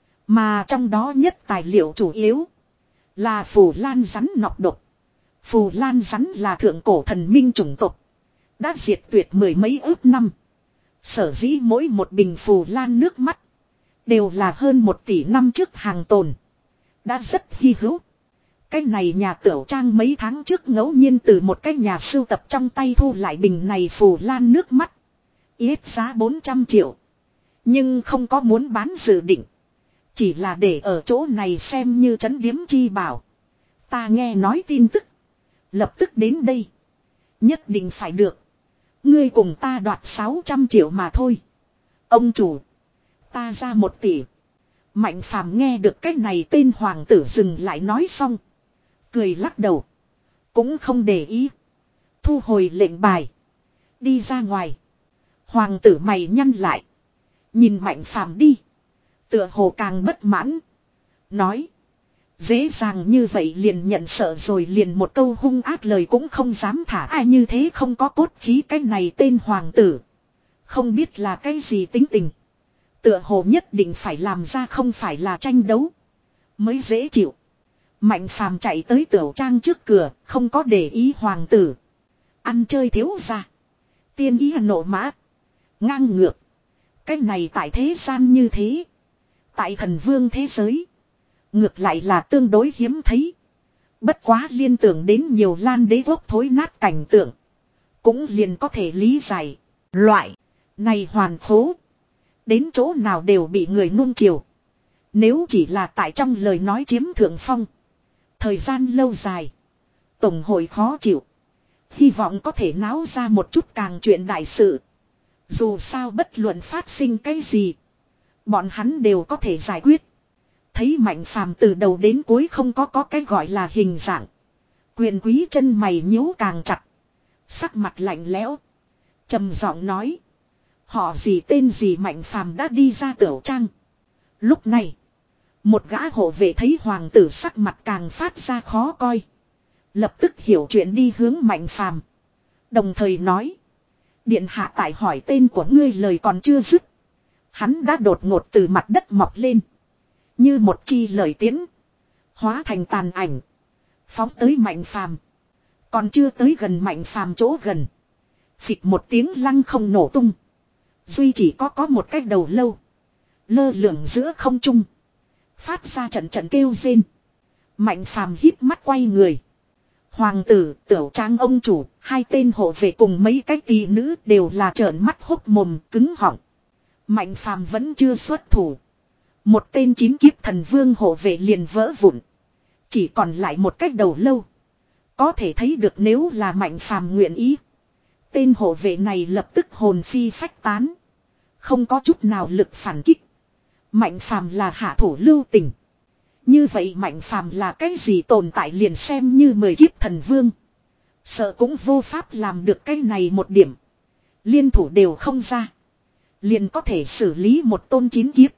Mà trong đó nhất tài liệu chủ yếu. Là phù lan rắn nọc độc. Phù lan rắn là thượng cổ thần minh chủng tộc. Đã diệt tuyệt mười mấy ước năm. Sở dĩ mỗi một bình phù lan nước mắt. Đều là hơn một tỷ năm trước hàng tồn. Đã rất hy hữu. Cái này nhà tửu trang mấy tháng trước ngẫu nhiên từ một cái nhà sưu tập trong tay thu lại bình này phù lan nước mắt. Ít giá bốn trăm triệu. Nhưng không có muốn bán dự định. Chỉ là để ở chỗ này xem như trấn điếm chi bảo. Ta nghe nói tin tức. Lập tức đến đây. Nhất định phải được. Ngươi cùng ta đoạt sáu trăm triệu mà thôi. Ông chủ. Ta ra một tỷ. Mạnh Phàm nghe được cái này tên hoàng tử dừng lại nói xong. Cười lắc đầu. Cũng không để ý. Thu hồi lệnh bài. Đi ra ngoài. Hoàng tử mày nhăn lại. Nhìn Mạnh Phàm đi. Tựa hồ càng bất mãn. Nói. Dễ dàng như vậy liền nhận sợ rồi, liền một câu hung ác lời cũng không dám thả ai, như thế không có cốt khí. Cái này tên hoàng tử. Không biết là cái gì tính tình. Tựa hồ nhất định phải làm ra không phải là tranh đấu. Mới dễ chịu. Mạnh Phàm chạy tới tửu trang trước cửa. Không có để ý hoàng tử. Ăn chơi thiếu ra. Tiên ý nộ mã. Ngang ngược. Cái này tại thế gian như thế. Tại thần vương thế giới. Ngược lại là tương đối hiếm thấy. Bất quá liên tưởng đến nhiều lan đế quốc thối nát cảnh tượng. Cũng liền có thể lý giải. Loại. Này hoàn khố. Đến chỗ nào đều bị người nuông chiều. Nếu chỉ là tại trong lời nói chiếm thượng phong. Thời gian lâu dài. Tổng hội khó chịu. Hy vọng có thể náo ra một chút càng chuyện đại sự. Dù sao bất luận phát sinh cái gì. Bọn hắn đều có thể giải quyết. Thấy Mạnh Phàm từ đầu đến cuối không có có cái gọi là hình dạng. Quyền quý chân mày nhíu càng chặt. Sắc mặt lạnh lẽo. Trầm giọng nói. Họ gì tên gì Mạnh Phàm đã đi ra tửu trang. Lúc này. Một gã hộ vệ thấy hoàng tử sắc mặt càng phát ra khó coi. Lập tức hiểu chuyện đi hướng Mạnh Phàm. Đồng thời nói. Điện hạ tại hỏi tên của ngươi lời còn chưa dứt. Hắn đã đột ngột từ mặt đất mọc lên. Như một chi lời tiến. Hóa thành tàn ảnh. Phóng tới Mạnh Phàm. Còn chưa tới gần Mạnh Phàm chỗ gần. Phịch một tiếng lăng không nổ tung. Duy chỉ có có một cái đầu lâu. Lơ lửng giữa không trung. Phát ra trận trận kêu rên. Mạnh Phàm híp mắt quay người. Hoàng tử, tửu trang ông chủ, hai tên hộ vệ cùng mấy cái tỳ nữ đều là trợn mắt hốc mồm, cứng họng. Mạnh Phàm vẫn chưa xuất thủ. Một tên chín kiếp thần vương hộ vệ liền vỡ vụn. Chỉ còn lại một cách đầu lâu. Có thể thấy được nếu là Mạnh Phàm nguyện ý. Tên hộ vệ này lập tức hồn phi phách tán. Không có chút nào lực phản kích. Mạnh Phàm là hạ thủ lưu tình. Như vậy Mạnh Phàm là cái gì tồn tại liền xem như mười kiếp thần vương. Sợ cũng vô pháp làm được cái này một điểm. Liên thủ đều không ra. Liền có thể xử lý một tôn chín kiếp.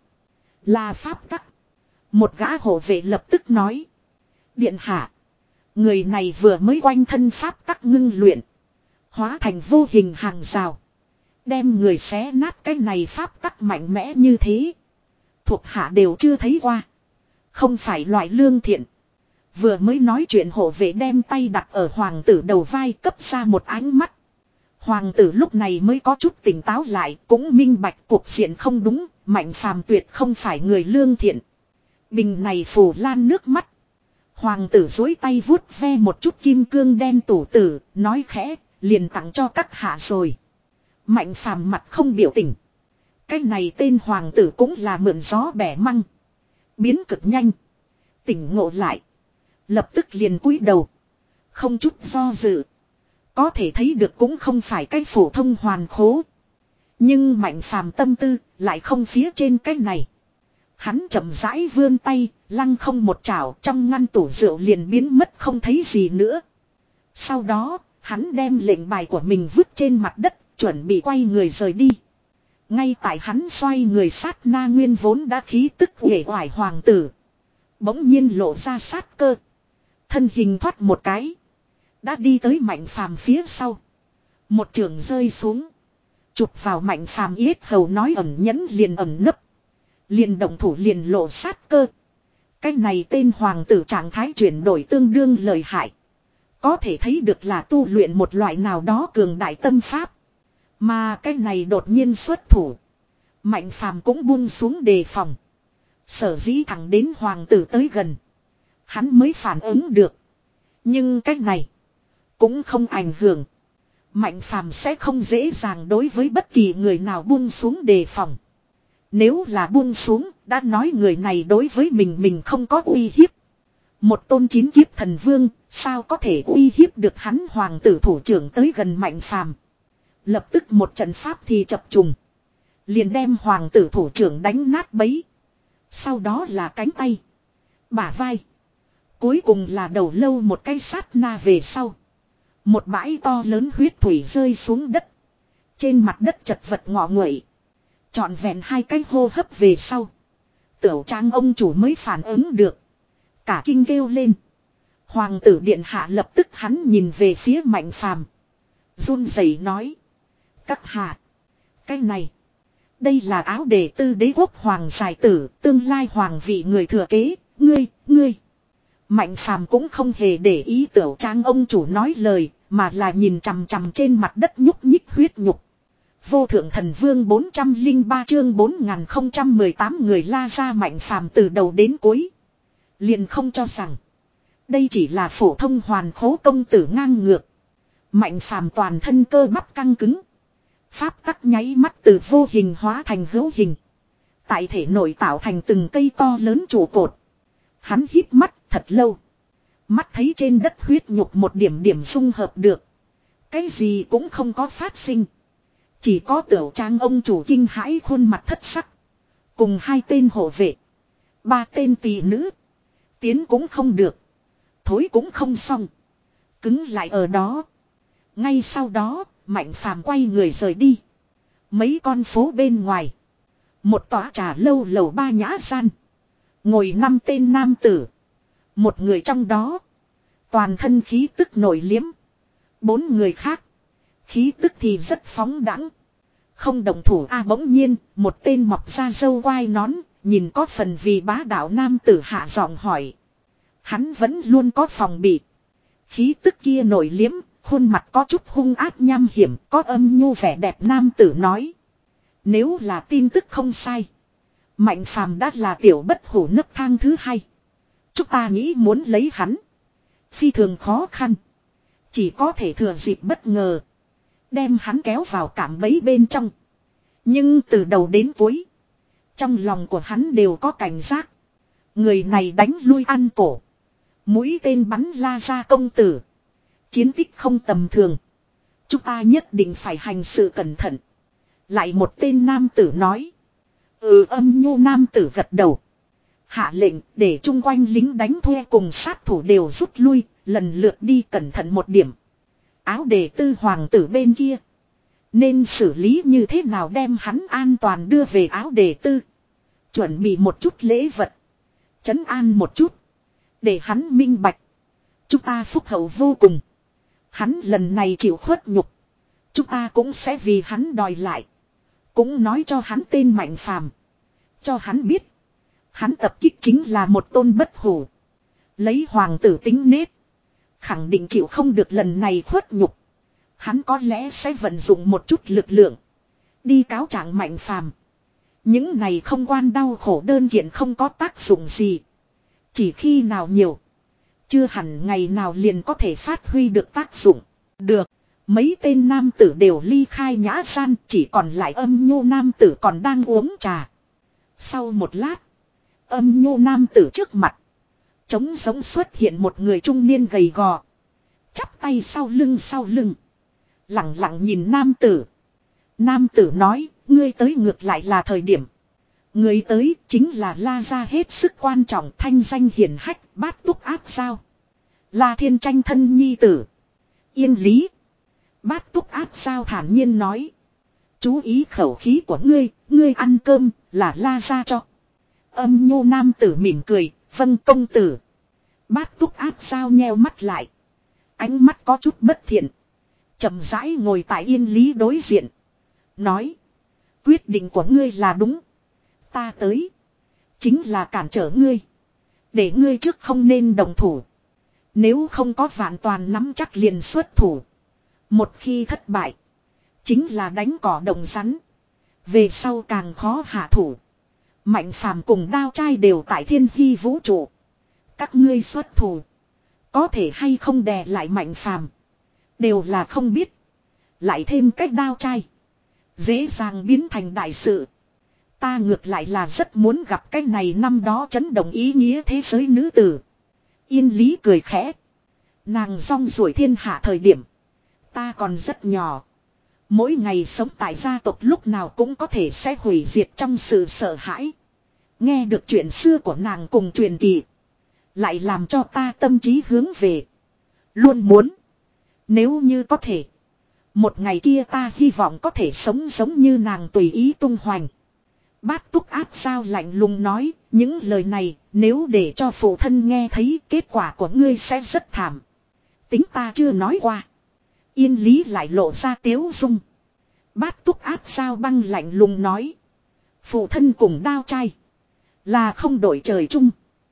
Là pháp tắc. Một gã hộ vệ lập tức nói. Điện hạ. Người này vừa mới quanh thân pháp tắc ngưng luyện. Hóa thành vô hình hàng rào. Đem người xé nát cái này pháp tắc mạnh mẽ như thế. Thuộc hạ đều chưa thấy qua. Không phải loại lương thiện. Vừa mới nói chuyện hộ vệ đem tay đặt ở hoàng tử đầu vai cấp ra một ánh mắt. Hoàng tử lúc này mới có chút tỉnh táo lại, cũng minh bạch cuộc diện không đúng, Mạnh Phàm tuyệt không phải người lương thiện. Bình này phù lan nước mắt. Hoàng tử dối tay vuốt ve một chút kim cương đen tủ tử, nói khẽ, liền tặng cho các hạ rồi. Mạnh phàm mặt không biểu tình. Cái này tên hoàng tử cũng là mượn gió bẻ măng. Biến cực nhanh. Tỉnh ngộ lại. Lập tức liền cúi đầu. Không chút do dự. Có thể thấy được cũng không phải cái phổ thông hoàn khố. Nhưng mạnh phàm tâm tư lại không phía trên cái này. Hắn chậm rãi vươn tay, lăng không một chảo trong ngăn tủ rượu liền biến mất không thấy gì nữa. Sau đó, hắn đem lệnh bài của mình vứt trên mặt đất, chuẩn bị quay người rời đi. Ngay tại hắn xoay người sát na nguyên vốn đã khí tức uể oải hoàng tử. Bỗng nhiên lộ ra sát cơ. Thân hình thoát một cái. Đã đi tới mạnh phàm phía sau. Một trường rơi xuống. Chụp vào mạnh phàm yết hầu nói ẩn nhẫn liền ẩn nấp. Liền động thủ liền lộ sát cơ. Cái này tên hoàng tử trạng thái chuyển đổi tương đương lợi hại. Có thể thấy được là tu luyện một loại nào đó cường đại tâm pháp. Mà cái này đột nhiên xuất thủ. Mạnh phàm cũng buông xuống đề phòng. Sở dĩ thẳng đến hoàng tử tới gần. Hắn mới phản ứng được. Nhưng cái này cũng không ảnh hưởng. Mạnh phàm sẽ không dễ dàng đối với bất kỳ người nào buông xuống đề phòng. Nếu là buông xuống, đã nói người này đối với mình mình không có uy hiếp. Một tôn chín kiếp thần vương, sao có thể uy hiếp được hắn hoàng tử thủ trưởng tới gần mạnh phàm. Lập tức một trận pháp thì chập trùng. Liền đem hoàng tử thủ trưởng đánh nát bấy. Sau đó là cánh tay, bả vai. Cuối cùng là đầu lâu một cái sát na về sau. Một bãi to lớn huyết thủy rơi xuống đất. Trên mặt đất chật vật ngọ nguậy. Trọn vẹn hai cái hô hấp về sau. Tửu trang ông chủ mới phản ứng được. Cả kinh kêu lên. Hoàng tử điện hạ lập tức hắn nhìn về phía mạnh phàm. Run rẩy nói. Các hạ. Cái này. Đây là áo đề tư đế quốc hoàng giải tử. Tương lai hoàng vị người thừa kế. Ngươi, ngươi. Mạnh phàm cũng không hề để ý tửu trang ông chủ nói lời. Mà là nhìn chằm chằm trên mặt đất nhúc nhích huyết nhục. Vô thượng thần vương bốn trăm lẻ ba chương bốn nghìn không trăm mười tám người la ra mạnh phàm từ đầu đến cuối. Liền không cho rằng. Đây chỉ là phổ thông hoàn khố công tử ngang ngược. Mạnh phàm toàn thân cơ bắp căng cứng. Pháp tắc nháy mắt từ vô hình hóa thành hữu hình. Tại thể nội tạo thành từng cây to lớn trụ cột. Hắn híp mắt thật lâu. Mắt thấy trên đất huyết nhục một điểm điểm dung hợp được. Cái gì cũng không có phát sinh. Chỉ có tiểu trang ông chủ kinh hãi khuôn mặt thất sắc. Cùng hai tên hộ vệ. Ba tên tỳ nữ. Tiến cũng không được. Thối cũng không xong. Cứng lại ở đó. Ngay sau đó, mạnh phàm quay người rời đi. Mấy con phố bên ngoài. Một tòa trà lâu lầu ba nhã gian. Ngồi năm tên nam tử. Một người trong đó. Toàn thân khí tức nổi liếm. Bốn người khác. Khí tức thì rất phóng đẳng. Không đồng thủ a bỗng nhiên, một tên mọc ra râu quai nón, nhìn có phần vì bá đạo nam tử hạ giọng hỏi. Hắn vẫn luôn có phòng bị. Khí tức kia nổi liếm, khuôn mặt có chút hung ác nham hiểm, có âm nhu vẻ đẹp nam tử nói. Nếu là tin tức không sai. Mạnh phàm đã là tiểu bất hủ nấc thang thứ hai. Chúng ta nghĩ muốn lấy hắn. Phi thường khó khăn. Chỉ có thể thừa dịp bất ngờ. Đem hắn kéo vào cảm bẫy bên trong. Nhưng từ đầu đến cuối. Trong lòng của hắn đều có cảnh giác. Người này đánh lui ăn cổ. Mũi tên bắn la ra công tử. Chiến tích không tầm thường. Chúng ta nhất định phải hành sự cẩn thận. Lại một tên nam tử nói. Ừ âm nhu nam tử gật đầu. Hạ lệnh để chung quanh lính đánh thuê cùng sát thủ đều rút lui. Lần lượt đi cẩn thận một điểm. Áo đề tư hoàng tử bên kia. Nên xử lý như thế nào đem hắn an toàn đưa về áo đề tư. Chuẩn bị một chút lễ vật. Trấn an một chút. Để hắn minh bạch. Chúng ta phúc hậu vô cùng. Hắn lần này chịu khuất nhục. Chúng ta cũng sẽ vì hắn đòi lại. Cũng nói cho hắn tên mạnh phàm. Cho hắn biết. Hắn tập kích chính là một tôn bất hủ. Lấy hoàng tử tính nết. Khẳng định chịu không được lần này khuất nhục. Hắn có lẽ sẽ vận dụng một chút lực lượng. Đi cáo trạng mạnh phàm. Những này không quan đau khổ đơn kiện không có tác dụng gì. Chỉ khi nào nhiều. chưa hẳn ngày nào liền có thể phát huy được tác dụng. Được. Mấy tên nam tử đều ly khai nhã gian, chỉ còn lại âm nhu nam tử còn đang uống trà. Sau một lát, âm nhu nam tử trước mặt trống giống xuất hiện một người trung niên gầy gò, chắp tay sau lưng sau lưng, lặng lặng nhìn nam tử. Nam tử nói, ngươi tới ngược lại là thời điểm. Người tới chính là La gia hết sức quan trọng, thanh danh hiển hách, Bát Túc Áp Dao. La Thiên Tranh thân nhi tử. Yên lý. Bát Túc Áp Dao thản nhiên nói. Chú ý khẩu khí của ngươi, ngươi ăn cơm là La gia cho. Âm nhu nam tử mỉm cười, vâng công tử. Bát Túc Áp Dao nheo mắt lại. Ánh mắt có chút bất thiện. Chậm rãi ngồi tại Yên lý đối diện. Nói. Quyết định của ngươi là đúng. Ta tới. Chính là cản trở ngươi. Để ngươi trước không nên đồng thủ. Nếu không có vạn toàn nắm chắc liền xuất thủ. Một khi thất bại. Chính là đánh cỏ đồng rắn. Về sau càng khó hạ thủ. Mạnh phàm cùng đao trai đều tại thiên hy vũ trụ. Các ngươi xuất thủ. Có thể hay không đè lại mạnh phàm. Đều là không biết. Lại thêm cách đao trai. Dễ dàng biến thành đại sự. Ta ngược lại là rất muốn gặp cái này năm đó chấn động ý nghĩa thế giới nữ tử. Yên lý cười khẽ. Nàng rong ruổi thiên hạ thời điểm. Ta còn rất nhỏ. Mỗi ngày sống tại gia tộc lúc nào cũng có thể sẽ hủy diệt trong sự sợ hãi. Nghe được chuyện xưa của nàng cùng truyền kỳ. Lại làm cho ta tâm trí hướng về. Luôn muốn. Nếu như có thể. Một ngày kia ta hy vọng có thể sống giống như nàng tùy ý tung hoành. Bát Túc Áp Dao lạnh lùng nói, những lời này nếu để cho phụ thân nghe thấy kết quả của ngươi sẽ rất thảm. Tính ta chưa nói qua. Yên lý lại lộ ra tiếu dung. Bát Túc Áp Dao băng lạnh lùng nói. Phụ thân cùng đao trai. Là không đổi trời chung.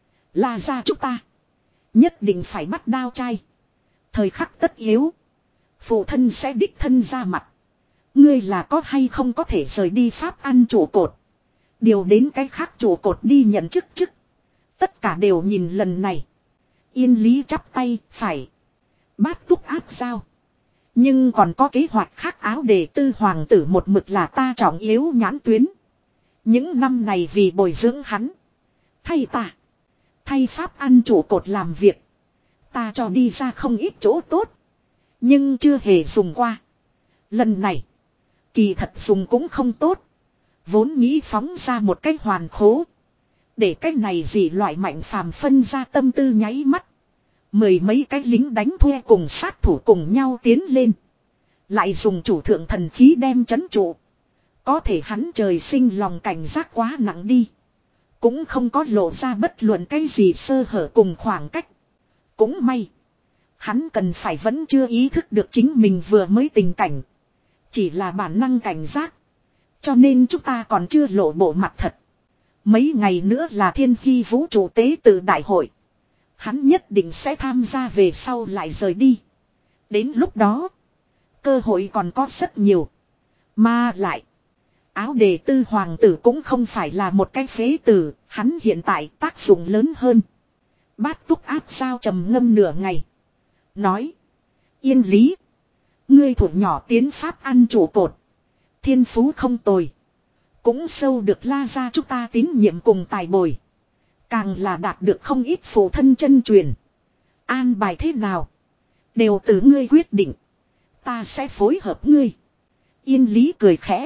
Là ra chúng ta. Nhất định phải bắt đao trai. Thời khắc tất yếu. Phụ thân sẽ đích thân ra mặt. Ngươi là có hay không có thể rời đi pháp ăn trụ cột. Điều đến cái khác trụ cột đi nhận chức chức. Tất cả đều nhìn lần này. Yên lý chắp tay, phải. Bát Túc Áp Dao. Nhưng còn có kế hoạch khác. Áo đề tư hoàng tử một mực là ta trọng yếu nhãn tuyến. Những năm này vì bồi dưỡng hắn. Thay ta. Thay pháp ăn trụ cột làm việc. Ta cho đi ra không ít chỗ tốt. Nhưng chưa hề dùng qua. Lần này. Kỳ thật dùng cũng không tốt. Vốn nghĩ phóng ra một cách hoàn khố. Để cách này gì loại mạnh phàm phân ra tâm tư nháy mắt. Mười mấy cái lính đánh thuê cùng sát thủ cùng nhau tiến lên. Lại dùng chủ thượng thần khí đem chấn trụ. Có thể hắn trời sinh lòng cảnh giác quá nặng đi. Cũng không có lộ ra bất luận cái gì sơ hở cùng khoảng cách. Cũng may. Hắn cần phải vẫn chưa ý thức được chính mình vừa mới tình cảnh. Chỉ là bản năng cảnh giác. Cho nên chúng ta còn chưa lộ bộ mặt thật. Mấy ngày nữa là thiên hy vũ trụ tế tự đại hội. Hắn nhất định sẽ tham gia về sau lại rời đi. Đến lúc đó. Cơ hội còn có rất nhiều. Mà lại. Áo đề tư hoàng tử cũng không phải là một cái phế tử. Hắn hiện tại tác dụng lớn hơn. Bát Túc Áp Dao trầm ngâm nửa ngày. Nói. Yên lý. Ngươi thủ nhỏ tiến pháp ăn trụ cột. Thiên phú không tồi. Cũng sâu được La gia chúng ta tín nhiệm cùng tài bồi. Càng là đạt được không ít phụ thân chân truyền. An bài thế nào. Đều từ ngươi quyết định. Ta sẽ phối hợp ngươi. Yên lý cười khẽ.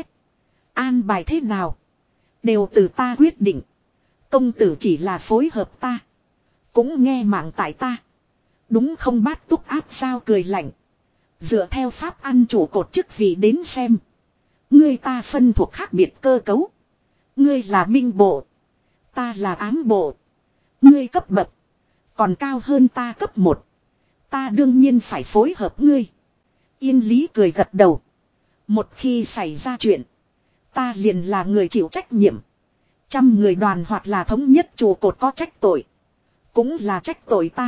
An bài thế nào. Đều từ ta quyết định. Công tử chỉ là phối hợp ta. Cũng nghe mạng tại ta. Đúng không? Bát Túc Áp Dao cười lạnh. Dựa theo pháp ăn chủ cột chức vị đến xem. Ngươi ta phân thuộc khác biệt cơ cấu. Ngươi là minh bộ. Ta là ám bộ. Ngươi cấp bậc. Còn cao hơn ta cấp một. Ta đương nhiên phải phối hợp ngươi. Yên lý cười gật đầu. Một khi xảy ra chuyện. Ta liền là người chịu trách nhiệm. Trăm người đoàn hoặc là thống nhất trụ cột có trách tội. Cũng là trách tội ta.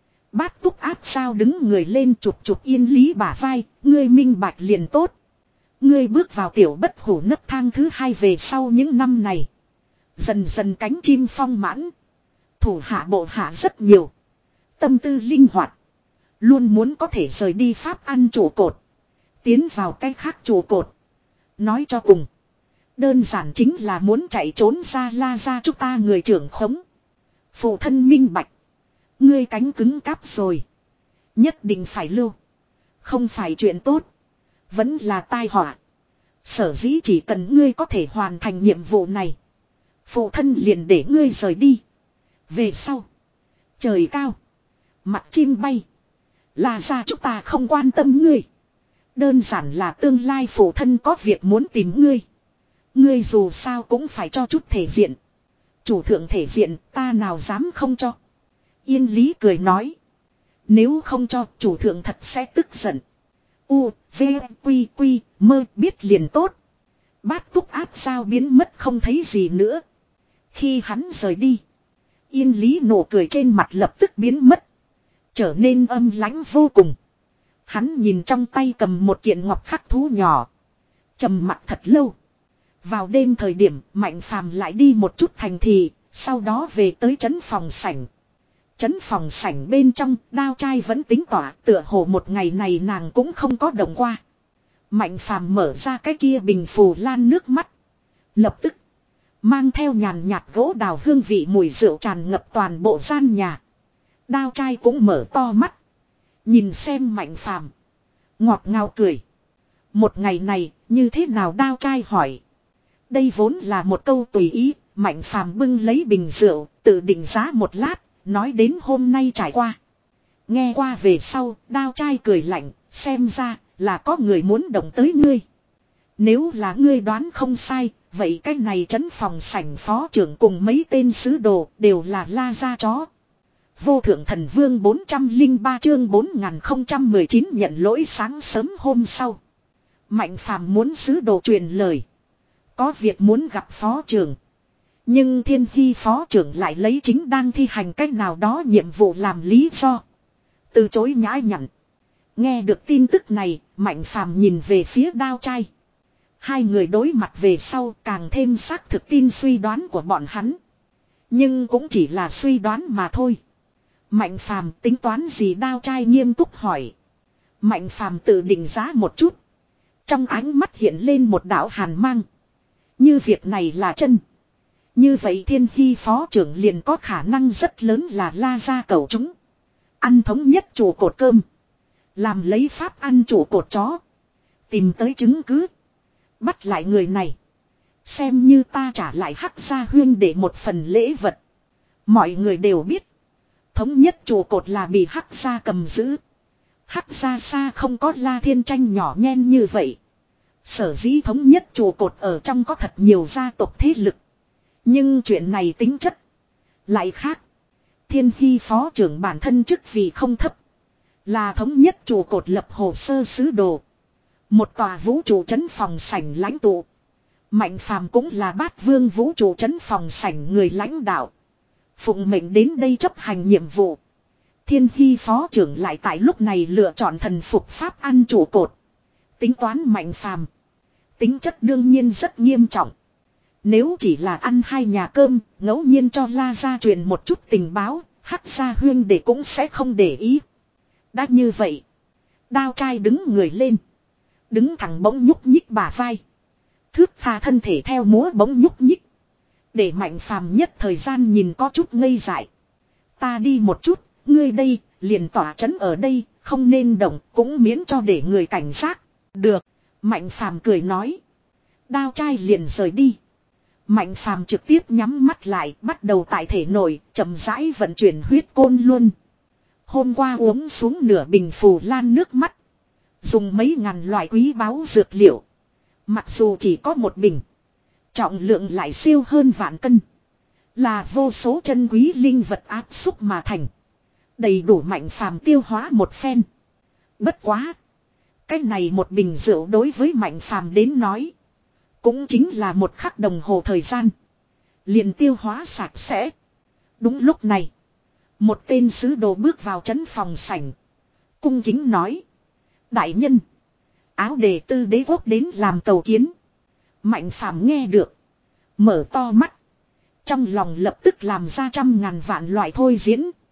Bát Túc Áp Dao đứng người lên chụp chụp Yên lý bả vai. Ngươi minh bạch liền tốt. Ngươi bước vào tiểu bất hủ nấc thang thứ hai về sau những năm này. Dần dần cánh chim phong mãn. Thủ hạ bộ hạ rất nhiều. Tâm tư linh hoạt. Luôn muốn có thể rời đi pháp ăn trụ cột. Tiến vào cái khác trụ cột. Nói cho cùng. Đơn giản chính là muốn chạy trốn ra La Gia chúng ta người trưởng khống. Phụ thân minh bạch. Ngươi cánh cứng cáp rồi. Nhất định phải lưu. Không phải chuyện tốt. Vẫn là tai họa. Sở dĩ chỉ cần ngươi có thể hoàn thành nhiệm vụ này. Phụ thân liền để ngươi rời đi. Về sau. Trời cao. Mặt chim bay. La Gia chúng ta không quan tâm ngươi. Đơn giản là tương lai phụ thân có việc muốn tìm ngươi. Ngươi dù sao cũng phải cho chút thể diện. Chủ thượng thể diện ta nào dám không cho. Yên Lý cười nói. Nếu không cho chủ thượng thật sẽ tức giận. U, V, Quy, Quy, mơ biết liền tốt. Bát túc áp sao biến mất không thấy gì nữa. Khi hắn rời đi. Yên Lý nụ cười trên mặt lập tức biến mất. Trở nên âm lãnh vô cùng. Hắn nhìn trong tay cầm một kiện ngọc khắc thú nhỏ. Trầm mặt thật lâu. Vào đêm thời điểm Mạnh Phàm lại đi một chút thành thị. Sau đó về tới trấn phòng sảnh. Trấn phòng sảnh bên trong đao trai vẫn tính tỏa. Tựa hồ một ngày này nàng cũng không có động qua. Mạnh Phàm mở ra cái kia bình phù lan nước mắt. Lập tức. Mang theo nhàn nhạt gỗ đào hương vị mùi rượu tràn ngập toàn bộ gian nhà. Đao trai cũng mở to mắt. Nhìn xem Mạnh Phàm, ngọt ngào cười. Một ngày này như thế nào đao trai hỏi. Đây vốn là một câu tùy ý. Mạnh Phàm bưng lấy bình rượu. Tự định giá một lát. Nói đến hôm nay trải qua. Nghe qua về sau đao trai cười lạnh. Xem ra là có người muốn động tới ngươi. Nếu là ngươi đoán không sai. Vậy cái này trấn phòng sảnh phó trưởng cùng mấy tên sứ đồ đều là La Gia chó. Vô thượng thần vương bốn trăm lẻ ba chương bốn nghìn không trăm mười chín nhận lỗi. Sáng sớm hôm sau. Mạnh Phàm muốn sứ đồ truyền lời. Có việc muốn gặp phó trưởng. Nhưng Thiên Hy phó trưởng lại lấy chính đang thi hành cách nào đó nhiệm vụ làm lý do. Từ chối nhã nhặn. Nghe được tin tức này, Mạnh Phàm nhìn về phía đao trai. Hai người đối mặt về sau càng thêm xác thực tin suy đoán của bọn hắn. Nhưng cũng chỉ là suy đoán mà thôi. Mạnh Phàm tính toán gì đao trai nghiêm túc hỏi. Mạnh Phàm tự định giá một chút. Trong ánh mắt hiện lên một đạo hàn mang. Như việc này là chân. Như vậy Thiên Hy phó trưởng liền có khả năng rất lớn là La Gia cầu chúng. Ăn thống nhất chủ cột cơm. Làm lấy pháp ăn chủ cột chó. Tìm tới chứng cứ. Bắt lại người này. Xem như ta trả lại Hắc Gia huyên để một phần lễ vật. Mọi người đều biết. Thống nhất trụ cột là bị Hắc Gia cầm giữ. Hắc Gia xa không có La Thiên Tranh nhỏ nhen như vậy. Sở dĩ thống nhất trụ cột ở trong có thật nhiều gia tộc thế lực. Nhưng chuyện này tính chất lại khác. Thiên Hy phó trưởng bản thân chức vị không thấp. Là thống nhất trụ cột lập hồ sơ sứ đồ. Một tòa vũ trụ trấn phòng sảnh lãnh tụ. Mạnh Phàm cũng là bát vương vũ trụ trấn phòng sảnh người lãnh đạo. Phụng mệnh đến đây chấp hành nhiệm vụ. Thiên Hy phó trưởng lại tại lúc này lựa chọn thần phục pháp ăn trụ cột. Tính toán Mạnh Phàm, tính chất đương nhiên rất nghiêm trọng. Nếu chỉ là ăn hai nhà cơm, ngẫu nhiên cho La Gia truyền một chút tình báo, Hắc Gia huyên để cũng sẽ không để ý. Đã như vậy, đao trai đứng người lên. Đứng thẳng bỗng nhúc nhích bả vai. Thước tha thân thể theo múa bỗng nhúc nhích. Để Mạnh Phàm nhất thời gian nhìn có chút ngây dại. Ta đi một chút, ngươi đây, liền tỏa chấn ở đây, không nên động, cũng miễn cho để người cảnh giác. Được, Mạnh Phàm cười nói. Đao trai liền rời đi. Mạnh Phàm trực tiếp nhắm mắt lại, bắt đầu tại thể nội, chậm rãi vận chuyển huyết côn luôn. Hôm qua uống xuống nửa bình phù lan nước mắt. Dùng mấy ngàn loại quý báu dược liệu. Mặc dù chỉ có một bình. Trọng lượng lại siêu hơn vạn cân. Là vô số chân quý linh vật áp xúc mà thành. Đầy đủ Mạnh Phàm tiêu hóa một phen. Bất quá. Cái này một bình rượu đối với Mạnh Phàm đến nói. Cũng chính là một khắc đồng hồ thời gian. Liền tiêu hóa sạch sẽ. Đúng lúc này. Một tên sứ đồ bước vào trấn phòng sảnh. Cung kính nói. Đại nhân. Áo đề tư đế quốc đến làm cầu kiến. Mạnh Phàm nghe được. Mở to mắt. Trong lòng lập tức làm ra trăm ngàn vạn loại thôi diễn.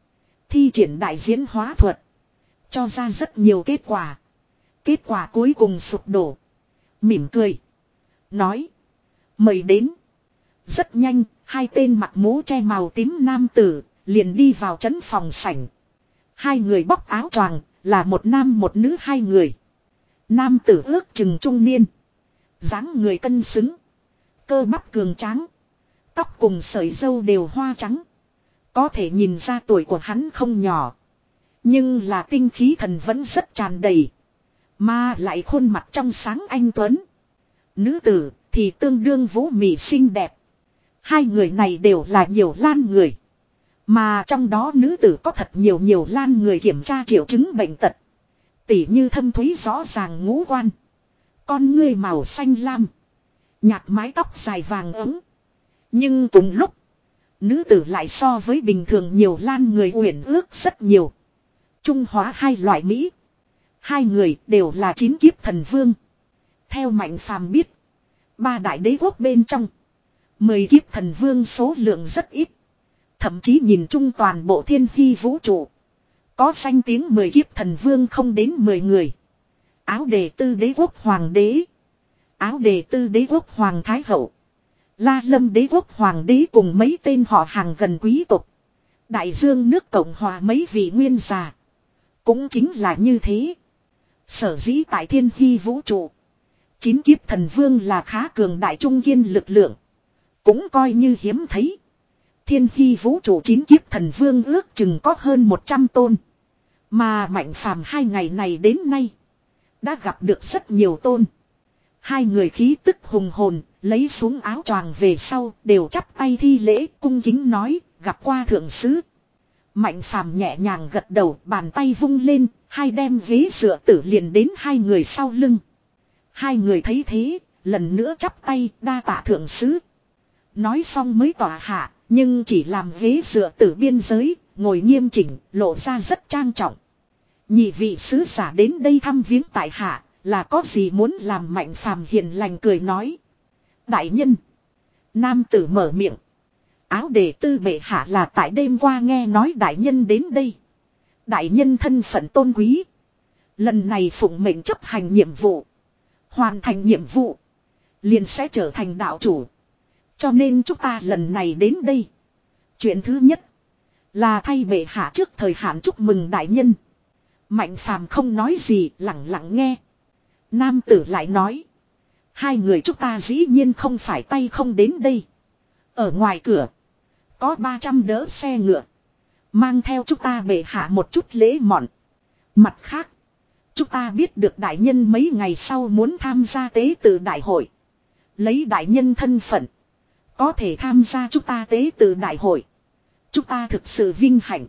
Thi triển đại diễn hóa thuật. Cho ra rất nhiều kết quả. Kết quả cuối cùng sụp đổ. Mỉm cười. Nói. Mời đến. Rất nhanh, hai tên mặt mũ che màu tím nam tử, liền đi vào trấn phòng sảnh. Hai người bóc áo choàng, là một nam một nữ hai người. Nam tử ước chừng trung niên. Dáng người cân xứng. Cơ bắp cường tráng. Tóc cùng sợi râu đều hoa trắng. Có thể nhìn ra tuổi của hắn không nhỏ. Nhưng là tinh khí thần vẫn rất tràn đầy. Mà lại khuôn mặt trong sáng anh tuấn. Nữ tử thì tương đương vũ mị xinh đẹp. Hai người này đều là nhiều lan người. Mà trong đó nữ tử có thật nhiều nhiều lan người kiểm tra triệu chứng bệnh tật. Tỉ như thâm thúy rõ ràng ngũ quan. Con ngươi màu xanh lam. Nhạt mái tóc dài vàng ấm. Nhưng cùng lúc, nữ tử lại so với bình thường nhiều lan người uyển ước rất nhiều. Trung hóa hai loại Mỹ. Hai người đều là chín kiếp thần vương. Theo Mạnh Phàm biết, ba đại đế quốc bên trong, mười kiếp thần vương số lượng rất ít. Thậm chí nhìn chung toàn bộ thiên hy vũ trụ, có danh tiếng mười kiếp thần vương không đến mười người. Áo đề tư đế quốc hoàng đế, Áo đề tư đế quốc hoàng thái hậu, La Lâm đế quốc hoàng đế cùng mấy tên họ hàng gần quý tộc, Đại Dương nước Cộng hòa mấy vị nguyên già. Cũng chính là như thế. Sở dĩ tại thiên hy vũ trụ, chín kiếp thần vương là khá cường đại trung kiên lực lượng. Cũng coi như hiếm thấy. Thiên hy vũ trụ chín kiếp thần vương ước chừng có hơn một trăm tôn. Mà Mạnh Phàm hai ngày này đến nay, đã gặp được rất nhiều tôn. Hai người khí tức hùng hồn, lấy xuống áo choàng về sau, đều chắp tay thi lễ, cung kính nói, gặp qua thượng sứ. Mạnh Phàm nhẹ nhàng gật đầu, bàn tay vung lên, hai đem ghế dựa tử liền đến hai người sau lưng. Hai người thấy thế, lần nữa chắp tay, đa tạ thượng sứ. Nói xong mới tỏa hạ, nhưng chỉ làm ghế dựa tử biên giới, ngồi nghiêm chỉnh, lộ ra rất trang trọng. Nhị vị sứ giả đến đây thăm viếng tại hạ, là có gì muốn làm? Mạnh Phàm hiền lành cười nói. Đại nhân. Nam tử mở miệng. Áo đề tư bệ hạ là tại đêm qua nghe nói đại nhân đến đây. Đại nhân thân phận tôn quý. Lần này phụng mệnh chấp hành nhiệm vụ. Hoàn thành nhiệm vụ, liền sẽ trở thành đạo chủ. Cho nên chúng ta lần này đến đây, chuyện thứ nhất là thay bệ hạ trước thời hạn chúc mừng đại nhân. Mạnh Phàm không nói gì, lặng lặng nghe. Nam tử lại nói. Hai người chúng ta dĩ nhiên không phải tay không đến đây. Ở ngoài cửa có ba trăm đỡ xe ngựa, mang theo chúng ta bệ hạ một chút lễ mọn. Mặt khác, chúng ta biết được đại nhân mấy ngày sau muốn tham gia tế tự đại hội. Lấy đại nhân thân phận, có thể tham gia chúng ta tế tự đại hội, chúng ta thực sự vinh hạnh.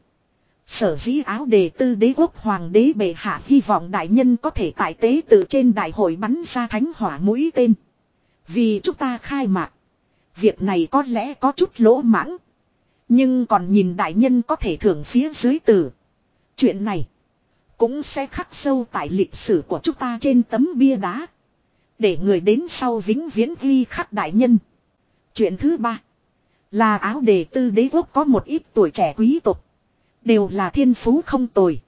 Sở dĩ Áo đề tư đế quốc hoàng đế bệ hạ hy vọng đại nhân có thể tại tế tự trên đại hội bắn ra thánh hỏa mũi tên, vì chúng ta khai mạc. Việc này có lẽ có chút lỗ mãng, nhưng còn nhìn đại nhân có thể thưởng phía dưới tử. Chuyện này cũng sẽ khắc sâu tại lịch sử của chúng ta trên tấm bia đá, để người đến sau vĩnh viễn ghi khắc đại nhân. Chuyện thứ ba là Áo đề tư đế quốc có một ít tuổi trẻ quý tộc, đều là thiên phú không tồi.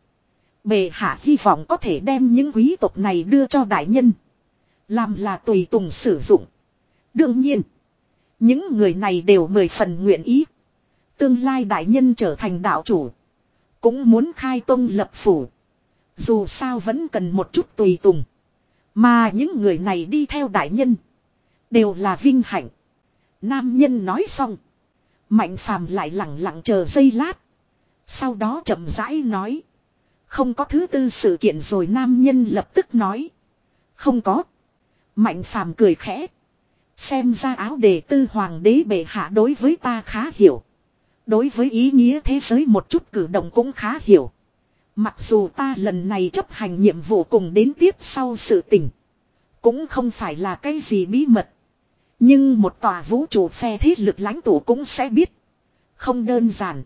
Bệ hạ hy vọng có thể đem những quý tộc này đưa cho đại nhân, làm là tùy tùng sử dụng. Đương nhiên, những người này đều mười phần nguyện ý. Tương lai đại nhân trở thành đạo chủ, cũng muốn khai tông lập phủ. Dù sao vẫn cần một chút tùy tùng. Mà những người này đi theo đại nhân, đều là vinh hạnh. Nam nhân nói xong, Mạnh Phàm lại lặng lặng chờ giây lát. Sau đó chậm rãi nói. Không có thứ tư sự kiện rồi? Nam nhân lập tức nói. Không có. Mạnh Phàm cười khẽ. Xem ra Áo đề tư hoàng đế bệ hạ đối với ta khá hiểu. Đối với ý nghĩa thế giới một chút cử động cũng khá hiểu. Mặc dù ta lần này chấp hành nhiệm vụ cùng đến tiếp sau sự tình, cũng không phải là cái gì bí mật. Nhưng một tòa vũ trụ phe thế lực lãnh tụ cũng sẽ biết. Không đơn giản.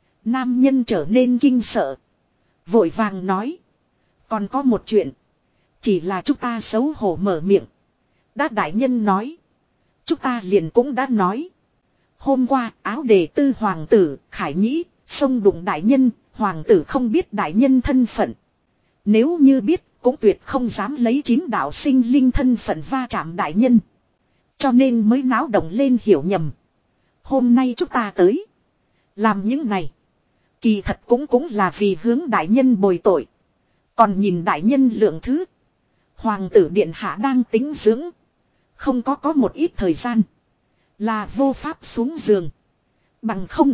Nam nhân trở nên kinh sợ, vội vàng nói. Còn có một chuyện. Chỉ là chúng ta xấu hổ mở miệng. Đã đại nhân nói, chúng ta liền cũng đã nói. Hôm qua Áo đề tư hoàng tử Khải Nhĩ xông đụng đại nhân, Hoàng tử không biết đại nhân thân phận. Nếu như biết cũng tuyệt không dám lấy chín đạo sinh linh thân phận va chạm đại nhân. Cho nên mới náo động lên hiểu nhầm. Hôm nay chúng ta tới. Làm những này. Kỳ thật cũng cũng là vì hướng đại nhân bồi tội. Còn nhìn đại nhân lượng thứ. Hoàng tử điện hạ đang tính dưỡng. Không có có một ít thời gian. Là vô pháp xuống giường. Bằng không.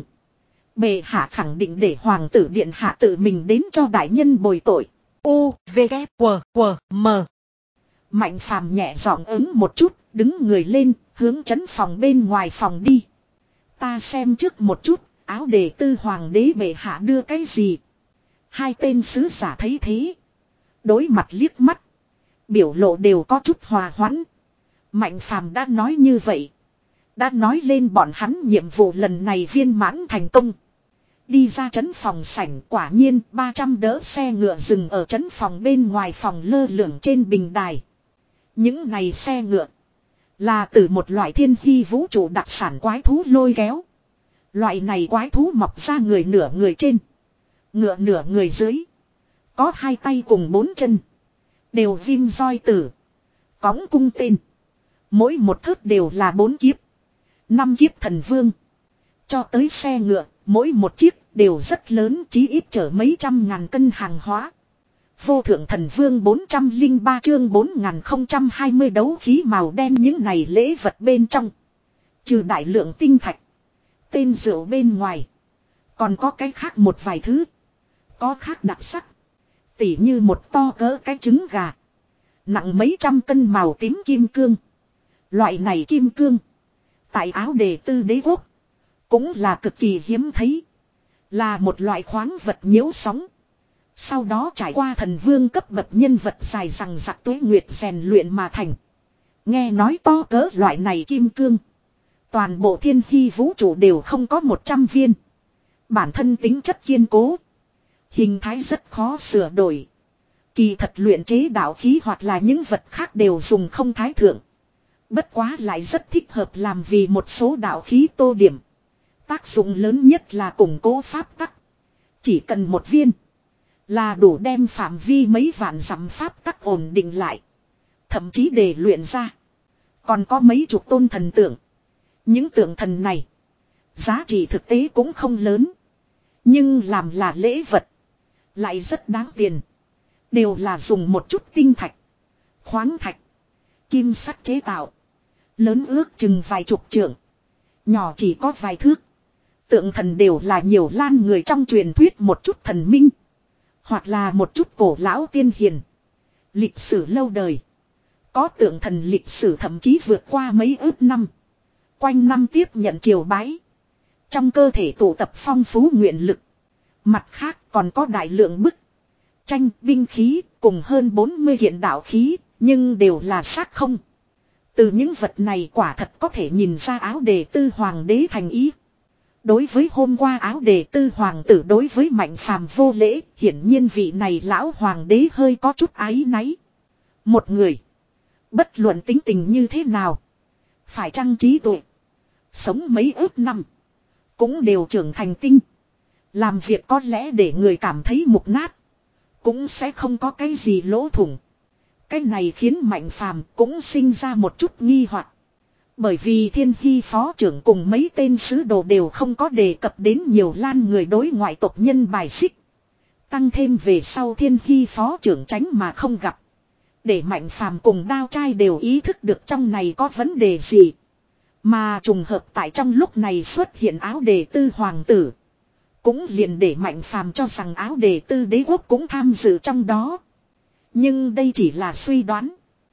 Bệ hạ khẳng định để hoàng tử điện hạ tự mình đến cho đại nhân bồi tội. U, V, K, W, W, M. Mạnh phàm nhẹ giọng ứng một chút. Đứng người lên. Hướng trấn phòng bên ngoài phòng đi. Ta xem trước một chút. Áo đề tư hoàng đế bệ hạ đưa cái gì. Hai tên sứ giả thấy thế. Đối mặt liếc mắt. Biểu lộ đều có chút hòa hoãn. Mạnh phàm đã nói như vậy. Đã nói lên bọn hắn nhiệm vụ lần này viên mãn thành công. Đi ra trấn phòng sảnh quả nhiên ba trăm đỡ xe ngựa dừng ở trấn phòng bên ngoài phòng lơ lửng trên bình đài. Những này xe ngựa. Là từ một loại thiên hy vũ trụ đặc sản quái thú lôi kéo. Loại này quái thú mọc ra người nửa người trên. Ngựa nửa người dưới. Có hai tay cùng bốn chân. Đều viêm roi tử. Cõng cung tên. Mỗi một thớt đều là bốn kiếp. Năm kiếp thần vương. Cho tới xe ngựa. Mỗi một chiếc đều rất lớn. Chí ít chở mấy trăm ngàn cân hàng hóa. Vô thượng thần vương bốn trăm lẻ ba chương bốn nghìn không trăm hai mươi đấu khí màu đen những này lễ vật bên trong. Trừ đại lượng tinh thạch. Tên rượu bên ngoài. Còn có cái khác một vài thứ. Có khác đặc sắc. Tỉ như một to cỡ cái trứng gà. Nặng mấy trăm cân màu tím kim cương. Loại này kim cương. Tại áo đề tư đế quốc. Cũng là cực kỳ hiếm thấy. Là một loại khoáng vật nhiễu sóng. Sau đó trải qua thần vương cấp bậc nhân vật dài rằng giặc tuế nguyệt rèn luyện mà thành. Nghe nói to cỡ loại này kim cương. Toàn bộ thiên hy vũ trụ đều không có một trăm viên. Bản thân tính chất kiên cố. Hình thái rất khó sửa đổi. Kỳ thật luyện chế đạo khí hoặc là những vật khác đều dùng không thái thượng. Bất quá lại rất thích hợp làm vì một số đạo khí tô điểm. Tác dụng lớn nhất là củng cố pháp tắc. Chỉ cần một viên. Là đủ đem phạm vi mấy vạn dặm pháp tắc ổn định lại. Thậm chí để luyện ra. Còn có mấy chục tôn thần tượng. Những tượng thần này. Giá trị thực tế cũng không lớn. Nhưng làm là lễ vật. Lại rất đáng tiền. Đều là dùng một chút tinh thạch. Khoáng thạch. Kim sắt chế tạo. Lớn ước chừng vài chục trượng. Nhỏ chỉ có vài thước. Tượng thần đều là nhiều lan người trong truyền thuyết một chút thần minh. Hoặc là một chút cổ lão tiên hiền. Lịch sử lâu đời. Có tượng thần lịch sử thậm chí vượt qua mấy ước năm. Quanh năm tiếp nhận triều bái. Trong cơ thể tụ tập phong phú nguyện lực. Mặt khác còn có đại lượng bức. Tranh, binh khí cùng hơn bốn mươi hiện đạo khí. Nhưng đều là xác không. Từ những vật này quả thật có thể nhìn ra áo đề tư hoàng đế thành ý. Đối với hôm qua áo đề tư hoàng tử đối với Mạnh Phàm vô lễ. Hiển nhiên vị này lão hoàng đế hơi có chút áy náy. Một người. Bất luận tính tình như thế nào. Phải chăng trí tuệ. Sống mấy ước năm. Cũng đều trưởng thành tinh. Làm việc có lẽ để người cảm thấy mục nát. Cũng sẽ không có cái gì lỗ thủng. Cái này khiến Mạnh Phàm cũng sinh ra một chút nghi hoặc. Bởi vì thiên hy phó trưởng cùng mấy tên sứ đồ đều không có đề cập đến nhiều lan người đối ngoại tộc nhân bài xích. Tăng thêm về sau thiên hy phó trưởng tránh mà không gặp. Để Mạnh Phàm cùng Đao Trai đều ý thức được trong này có vấn đề gì. Mà trùng hợp tại trong lúc này xuất hiện áo đề tư hoàng tử. Cũng liền để Mạnh Phàm cho rằng áo đề tư đế quốc cũng tham dự trong đó. Nhưng đây chỉ là suy đoán.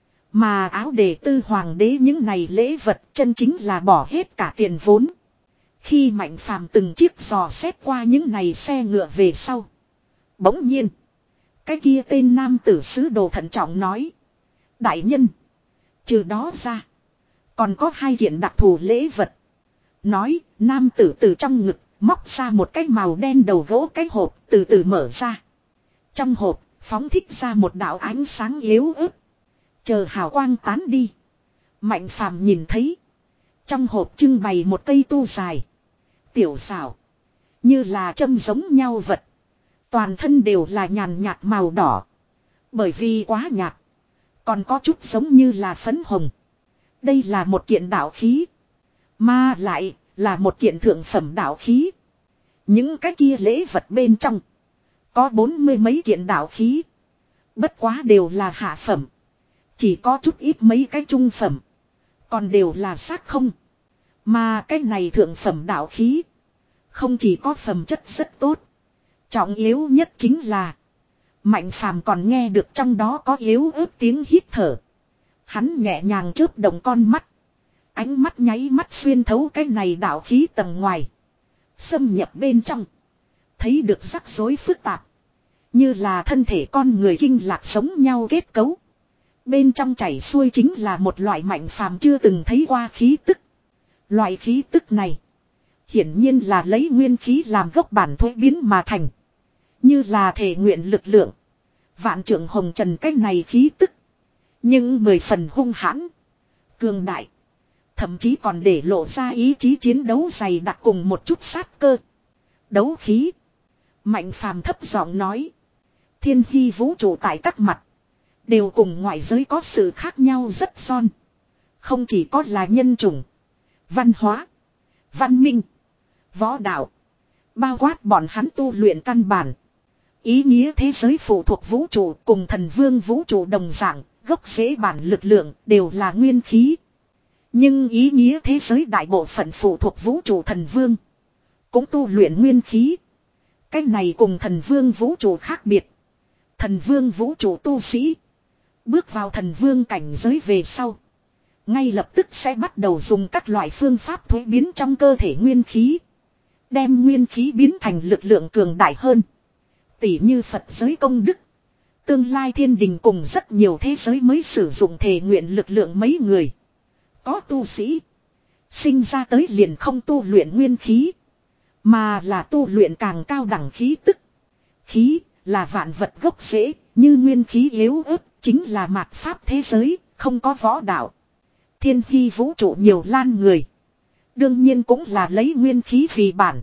Mà áo đề tư hoàng đế những này lễ vật chân chính là bỏ hết cả tiền vốn. Khi Mạnh Phàm từng chiếc dò xét qua những này xe ngựa về sau. Bỗng nhiên. Cái kia tên nam tử sứ đồ thận trọng nói. Đại nhân. Trừ đó ra. Còn có hai kiện đặc thù lễ vật. Nói nam tử từ trong ngực móc ra một cái màu đen đầu gỗ cái hộp từ từ mở ra. Trong hộp phóng thích ra một đạo ánh sáng yếu ớt. Chờ hào quang tán đi. Mạnh Phàm nhìn thấy. Trong hộp trưng bày một cây tu dài. Tiểu xảo. Như là châm giống nhau vật. Toàn thân đều là nhàn nhạt màu đỏ. Bởi vì quá nhạt. Còn có chút giống như là phấn hồng. Đây là một kiện đạo khí. Mà lại là một kiện thượng phẩm đạo khí. Những cái kia lễ vật bên trong. Có bốn mươi mấy kiện đạo khí. Bất quá đều là hạ phẩm. Chỉ có chút ít mấy cái trung phẩm. Còn đều là xác không. Mà cái này thượng phẩm đạo khí. Không chỉ có phẩm chất rất tốt. Trọng yếu nhất chính là. Mạnh phàm còn nghe được trong đó có yếu ớt tiếng hít thở. Hắn nhẹ nhàng chớp động con mắt. Ánh mắt nháy mắt xuyên thấu cái này đạo khí tầng ngoài. Xâm nhập bên trong. Thấy được rắc rối phức tạp. Như là thân thể con người kinh lạc sống nhau kết cấu. Bên trong chảy xuôi chính là một loại mạnh phàm chưa từng thấy qua khí tức. Loại khí tức này. Hiển nhiên là lấy nguyên khí làm gốc bản thuế biến mà thành. Như là thể nguyện lực lượng. Vạn trưởng hồng trần cái này khí tức. Nhưng mười phần hung hãn. Cường đại. Thậm chí còn để lộ ra ý chí chiến đấu dày đặc cùng một chút sát cơ. Đấu khí. Mạnh phàm thấp giọng nói. Thiên hy vũ trụ tại các mặt. Đều cùng ngoại giới có sự khác nhau rất son. Không chỉ có là nhân chủng. Văn hóa. Văn minh. Võ đạo. Bao quát bọn hắn tu luyện căn bản. Ý nghĩa thế giới phụ thuộc vũ trụ cùng thần vương vũ trụ đồng dạng. Gốc rễ bản lực lượng đều là nguyên khí. Nhưng ý nghĩa thế giới đại bộ phận phụ thuộc vũ trụ thần vương. Cũng tu luyện nguyên khí. Cái này cùng thần vương vũ trụ khác biệt. Thần vương vũ trụ tu sĩ. Bước vào thần vương cảnh giới về sau. Ngay lập tức sẽ bắt đầu dùng các loại phương pháp thuế biến trong cơ thể nguyên khí. Đem nguyên khí biến thành lực lượng cường đại hơn. Tỉ như Phật giới công đức. Tương lai thiên đình cùng rất nhiều thế giới mới sử dụng thể nguyện lực lượng mấy người. Có tu sĩ. Sinh ra tới liền không tu luyện nguyên khí. Mà là tu luyện càng cao đẳng khí tức. Khí là vạn vật gốc rễ. Như nguyên khí yếu ớt. Chính là mạt pháp thế giới. Không có võ đạo. Thiên hy vũ trụ nhiều lan người. Đương nhiên cũng là lấy nguyên khí vì bản.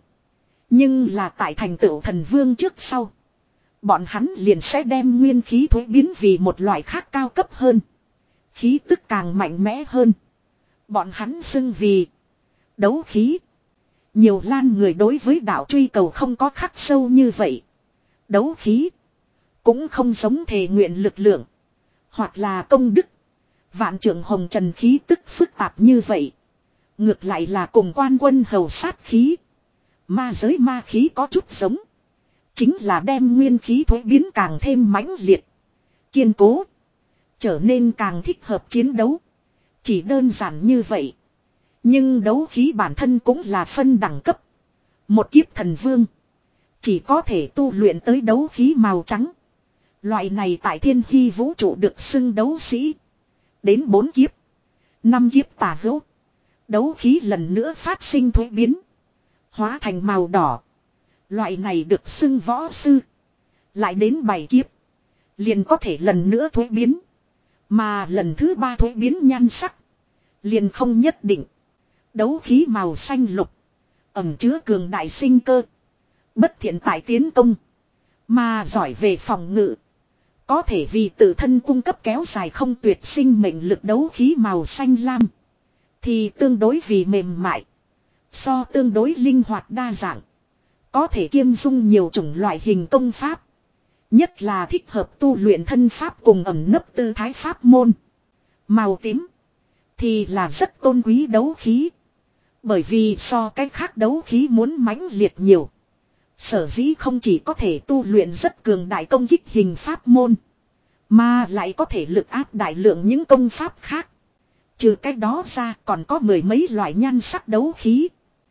Nhưng là tại thành tựu thần vương trước sau. Bọn hắn liền sẽ đem nguyên khí thuế biến vì một loại khác cao cấp hơn. Khí tức càng mạnh mẽ hơn. Bọn hắn xưng vì đấu khí. Nhiều lan người đối với đạo truy cầu không có khắc sâu như vậy. Đấu khí cũng không giống thể nguyện lực lượng. Hoặc là công đức. Vạn trưởng hồng trần khí tức phức tạp như vậy. Ngược lại là cùng quan quân hầu sát khí. Ma giới ma khí có chút giống. Chính là đem nguyên khí thuế biến càng thêm mãnh liệt. Kiên cố. Trở nên càng thích hợp chiến đấu. Chỉ đơn giản như vậy. Nhưng đấu khí bản thân cũng là phân đẳng cấp. Một kiếp thần vương. Chỉ có thể tu luyện tới đấu khí màu trắng. Loại này tại thiên hy vũ trụ được xưng đấu sĩ. Đến bốn kiếp. Năm kiếp tả hữu. Đấu khí lần nữa phát sinh thuế biến. Hóa thành màu đỏ. Loại này được xưng võ sư. Lại đến bảy kiếp. Liền có thể lần nữa thuế biến. Mà lần thứ ba thuế biến nhan sắc. Liền không nhất định. Đấu khí màu xanh lục. Ẩm chứa cường đại sinh cơ. Bất thiện tại tiến công. Mà giỏi về phòng ngự. Có thể vì tự thân cung cấp kéo dài không tuyệt sinh mệnh lực đấu khí màu xanh lam. Thì tương đối vì mềm mại. So tương đối linh hoạt đa dạng. Có thể kiêm dung nhiều chủng loại hình công pháp. Nhất là thích hợp tu luyện thân pháp cùng ẩm nấp tư thái pháp môn. Màu tím. Thì là rất tôn quý đấu khí. Bởi vì so cái khác đấu khí muốn mãnh liệt nhiều. Sở dĩ không chỉ có thể tu luyện rất cường đại công kích hình pháp môn. Mà lại có thể lực áp đại lượng những công pháp khác. Trừ cái đó ra còn có mười mấy loại nhan sắc đấu khí.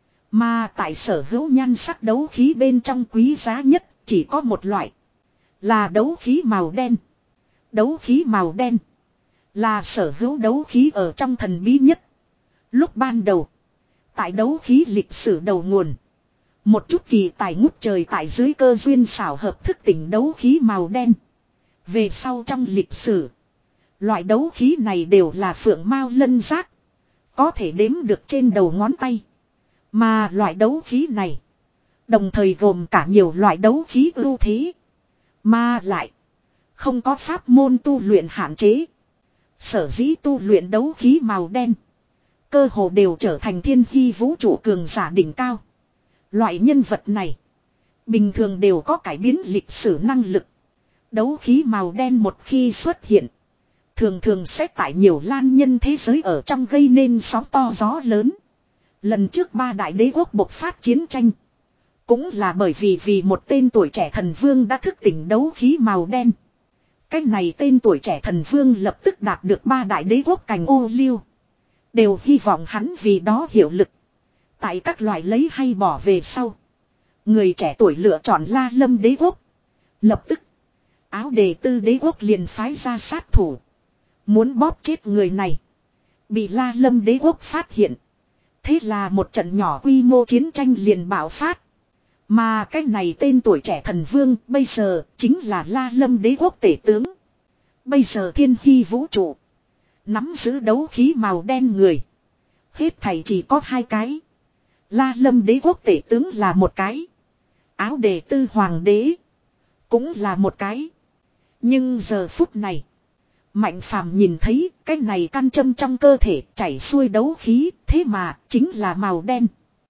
Mà tại sở hữu nhan sắc đấu khí bên trong quý giá nhất chỉ có một loại. Là đấu khí màu đen. Đấu khí màu đen. Là sở hữu đấu khí ở trong thần bí nhất. Lúc ban đầu. Tại đấu khí lịch sử đầu nguồn. Một chút kỳ tài ngút trời tại dưới cơ duyên xảo hợp thức tỉnh đấu khí màu đen. Về sau trong lịch sử. Loại đấu khí này đều là phượng mao lân giác. Có thể đếm được trên đầu ngón tay. Mà loại đấu khí này. Đồng thời gồm cả nhiều loại đấu khí ưu thế. Mà lại. Không có pháp môn tu luyện hạn chế. Sở dĩ tu luyện đấu khí màu đen. Cơ hồ đều trở thành thiên hy vũ trụ cường giả đỉnh cao. Loại nhân vật này. Bình thường đều có cải biến lịch sử năng lực. Đấu khí màu đen một khi xuất hiện. Thường thường sẽ tại nhiều lan nhân thế giới ở trong gây nên sóng to gió lớn. Lần trước ba đại đế quốc bộc phát chiến tranh. Cũng là bởi vì vì một tên tuổi trẻ thần vương đã thức tỉnh đấu khí màu đen. Cách này tên tuổi trẻ thần vương lập tức đạt được ba đại đế quốc cành ô liu. Đều hy vọng hắn vì đó hiệu lực. Tại các loại lấy hay bỏ về sau. Người trẻ tuổi lựa chọn La Lâm đế quốc. Lập tức. Áo đề tư đế quốc liền phái ra sát thủ. Muốn bóp chết người này. Bị La Lâm đế quốc phát hiện. Thế là một trận nhỏ quy mô chiến tranh liền bạo phát. Mà cái này tên tuổi trẻ thần vương bây giờ chính là La Lâm đế quốc tể tướng. Bây giờ thiên hy vũ trụ. Nắm giữ đấu khí màu đen người. Hết thảy chỉ có hai cái. La Lâm đế quốc tể tướng là một cái. Áo đề tư hoàng đế. Cũng là một cái. Nhưng giờ phút này. Mạnh phàm nhìn thấy cái này căn châm trong cơ thể chảy xuôi đấu khí. Thế mà chính là màu đen.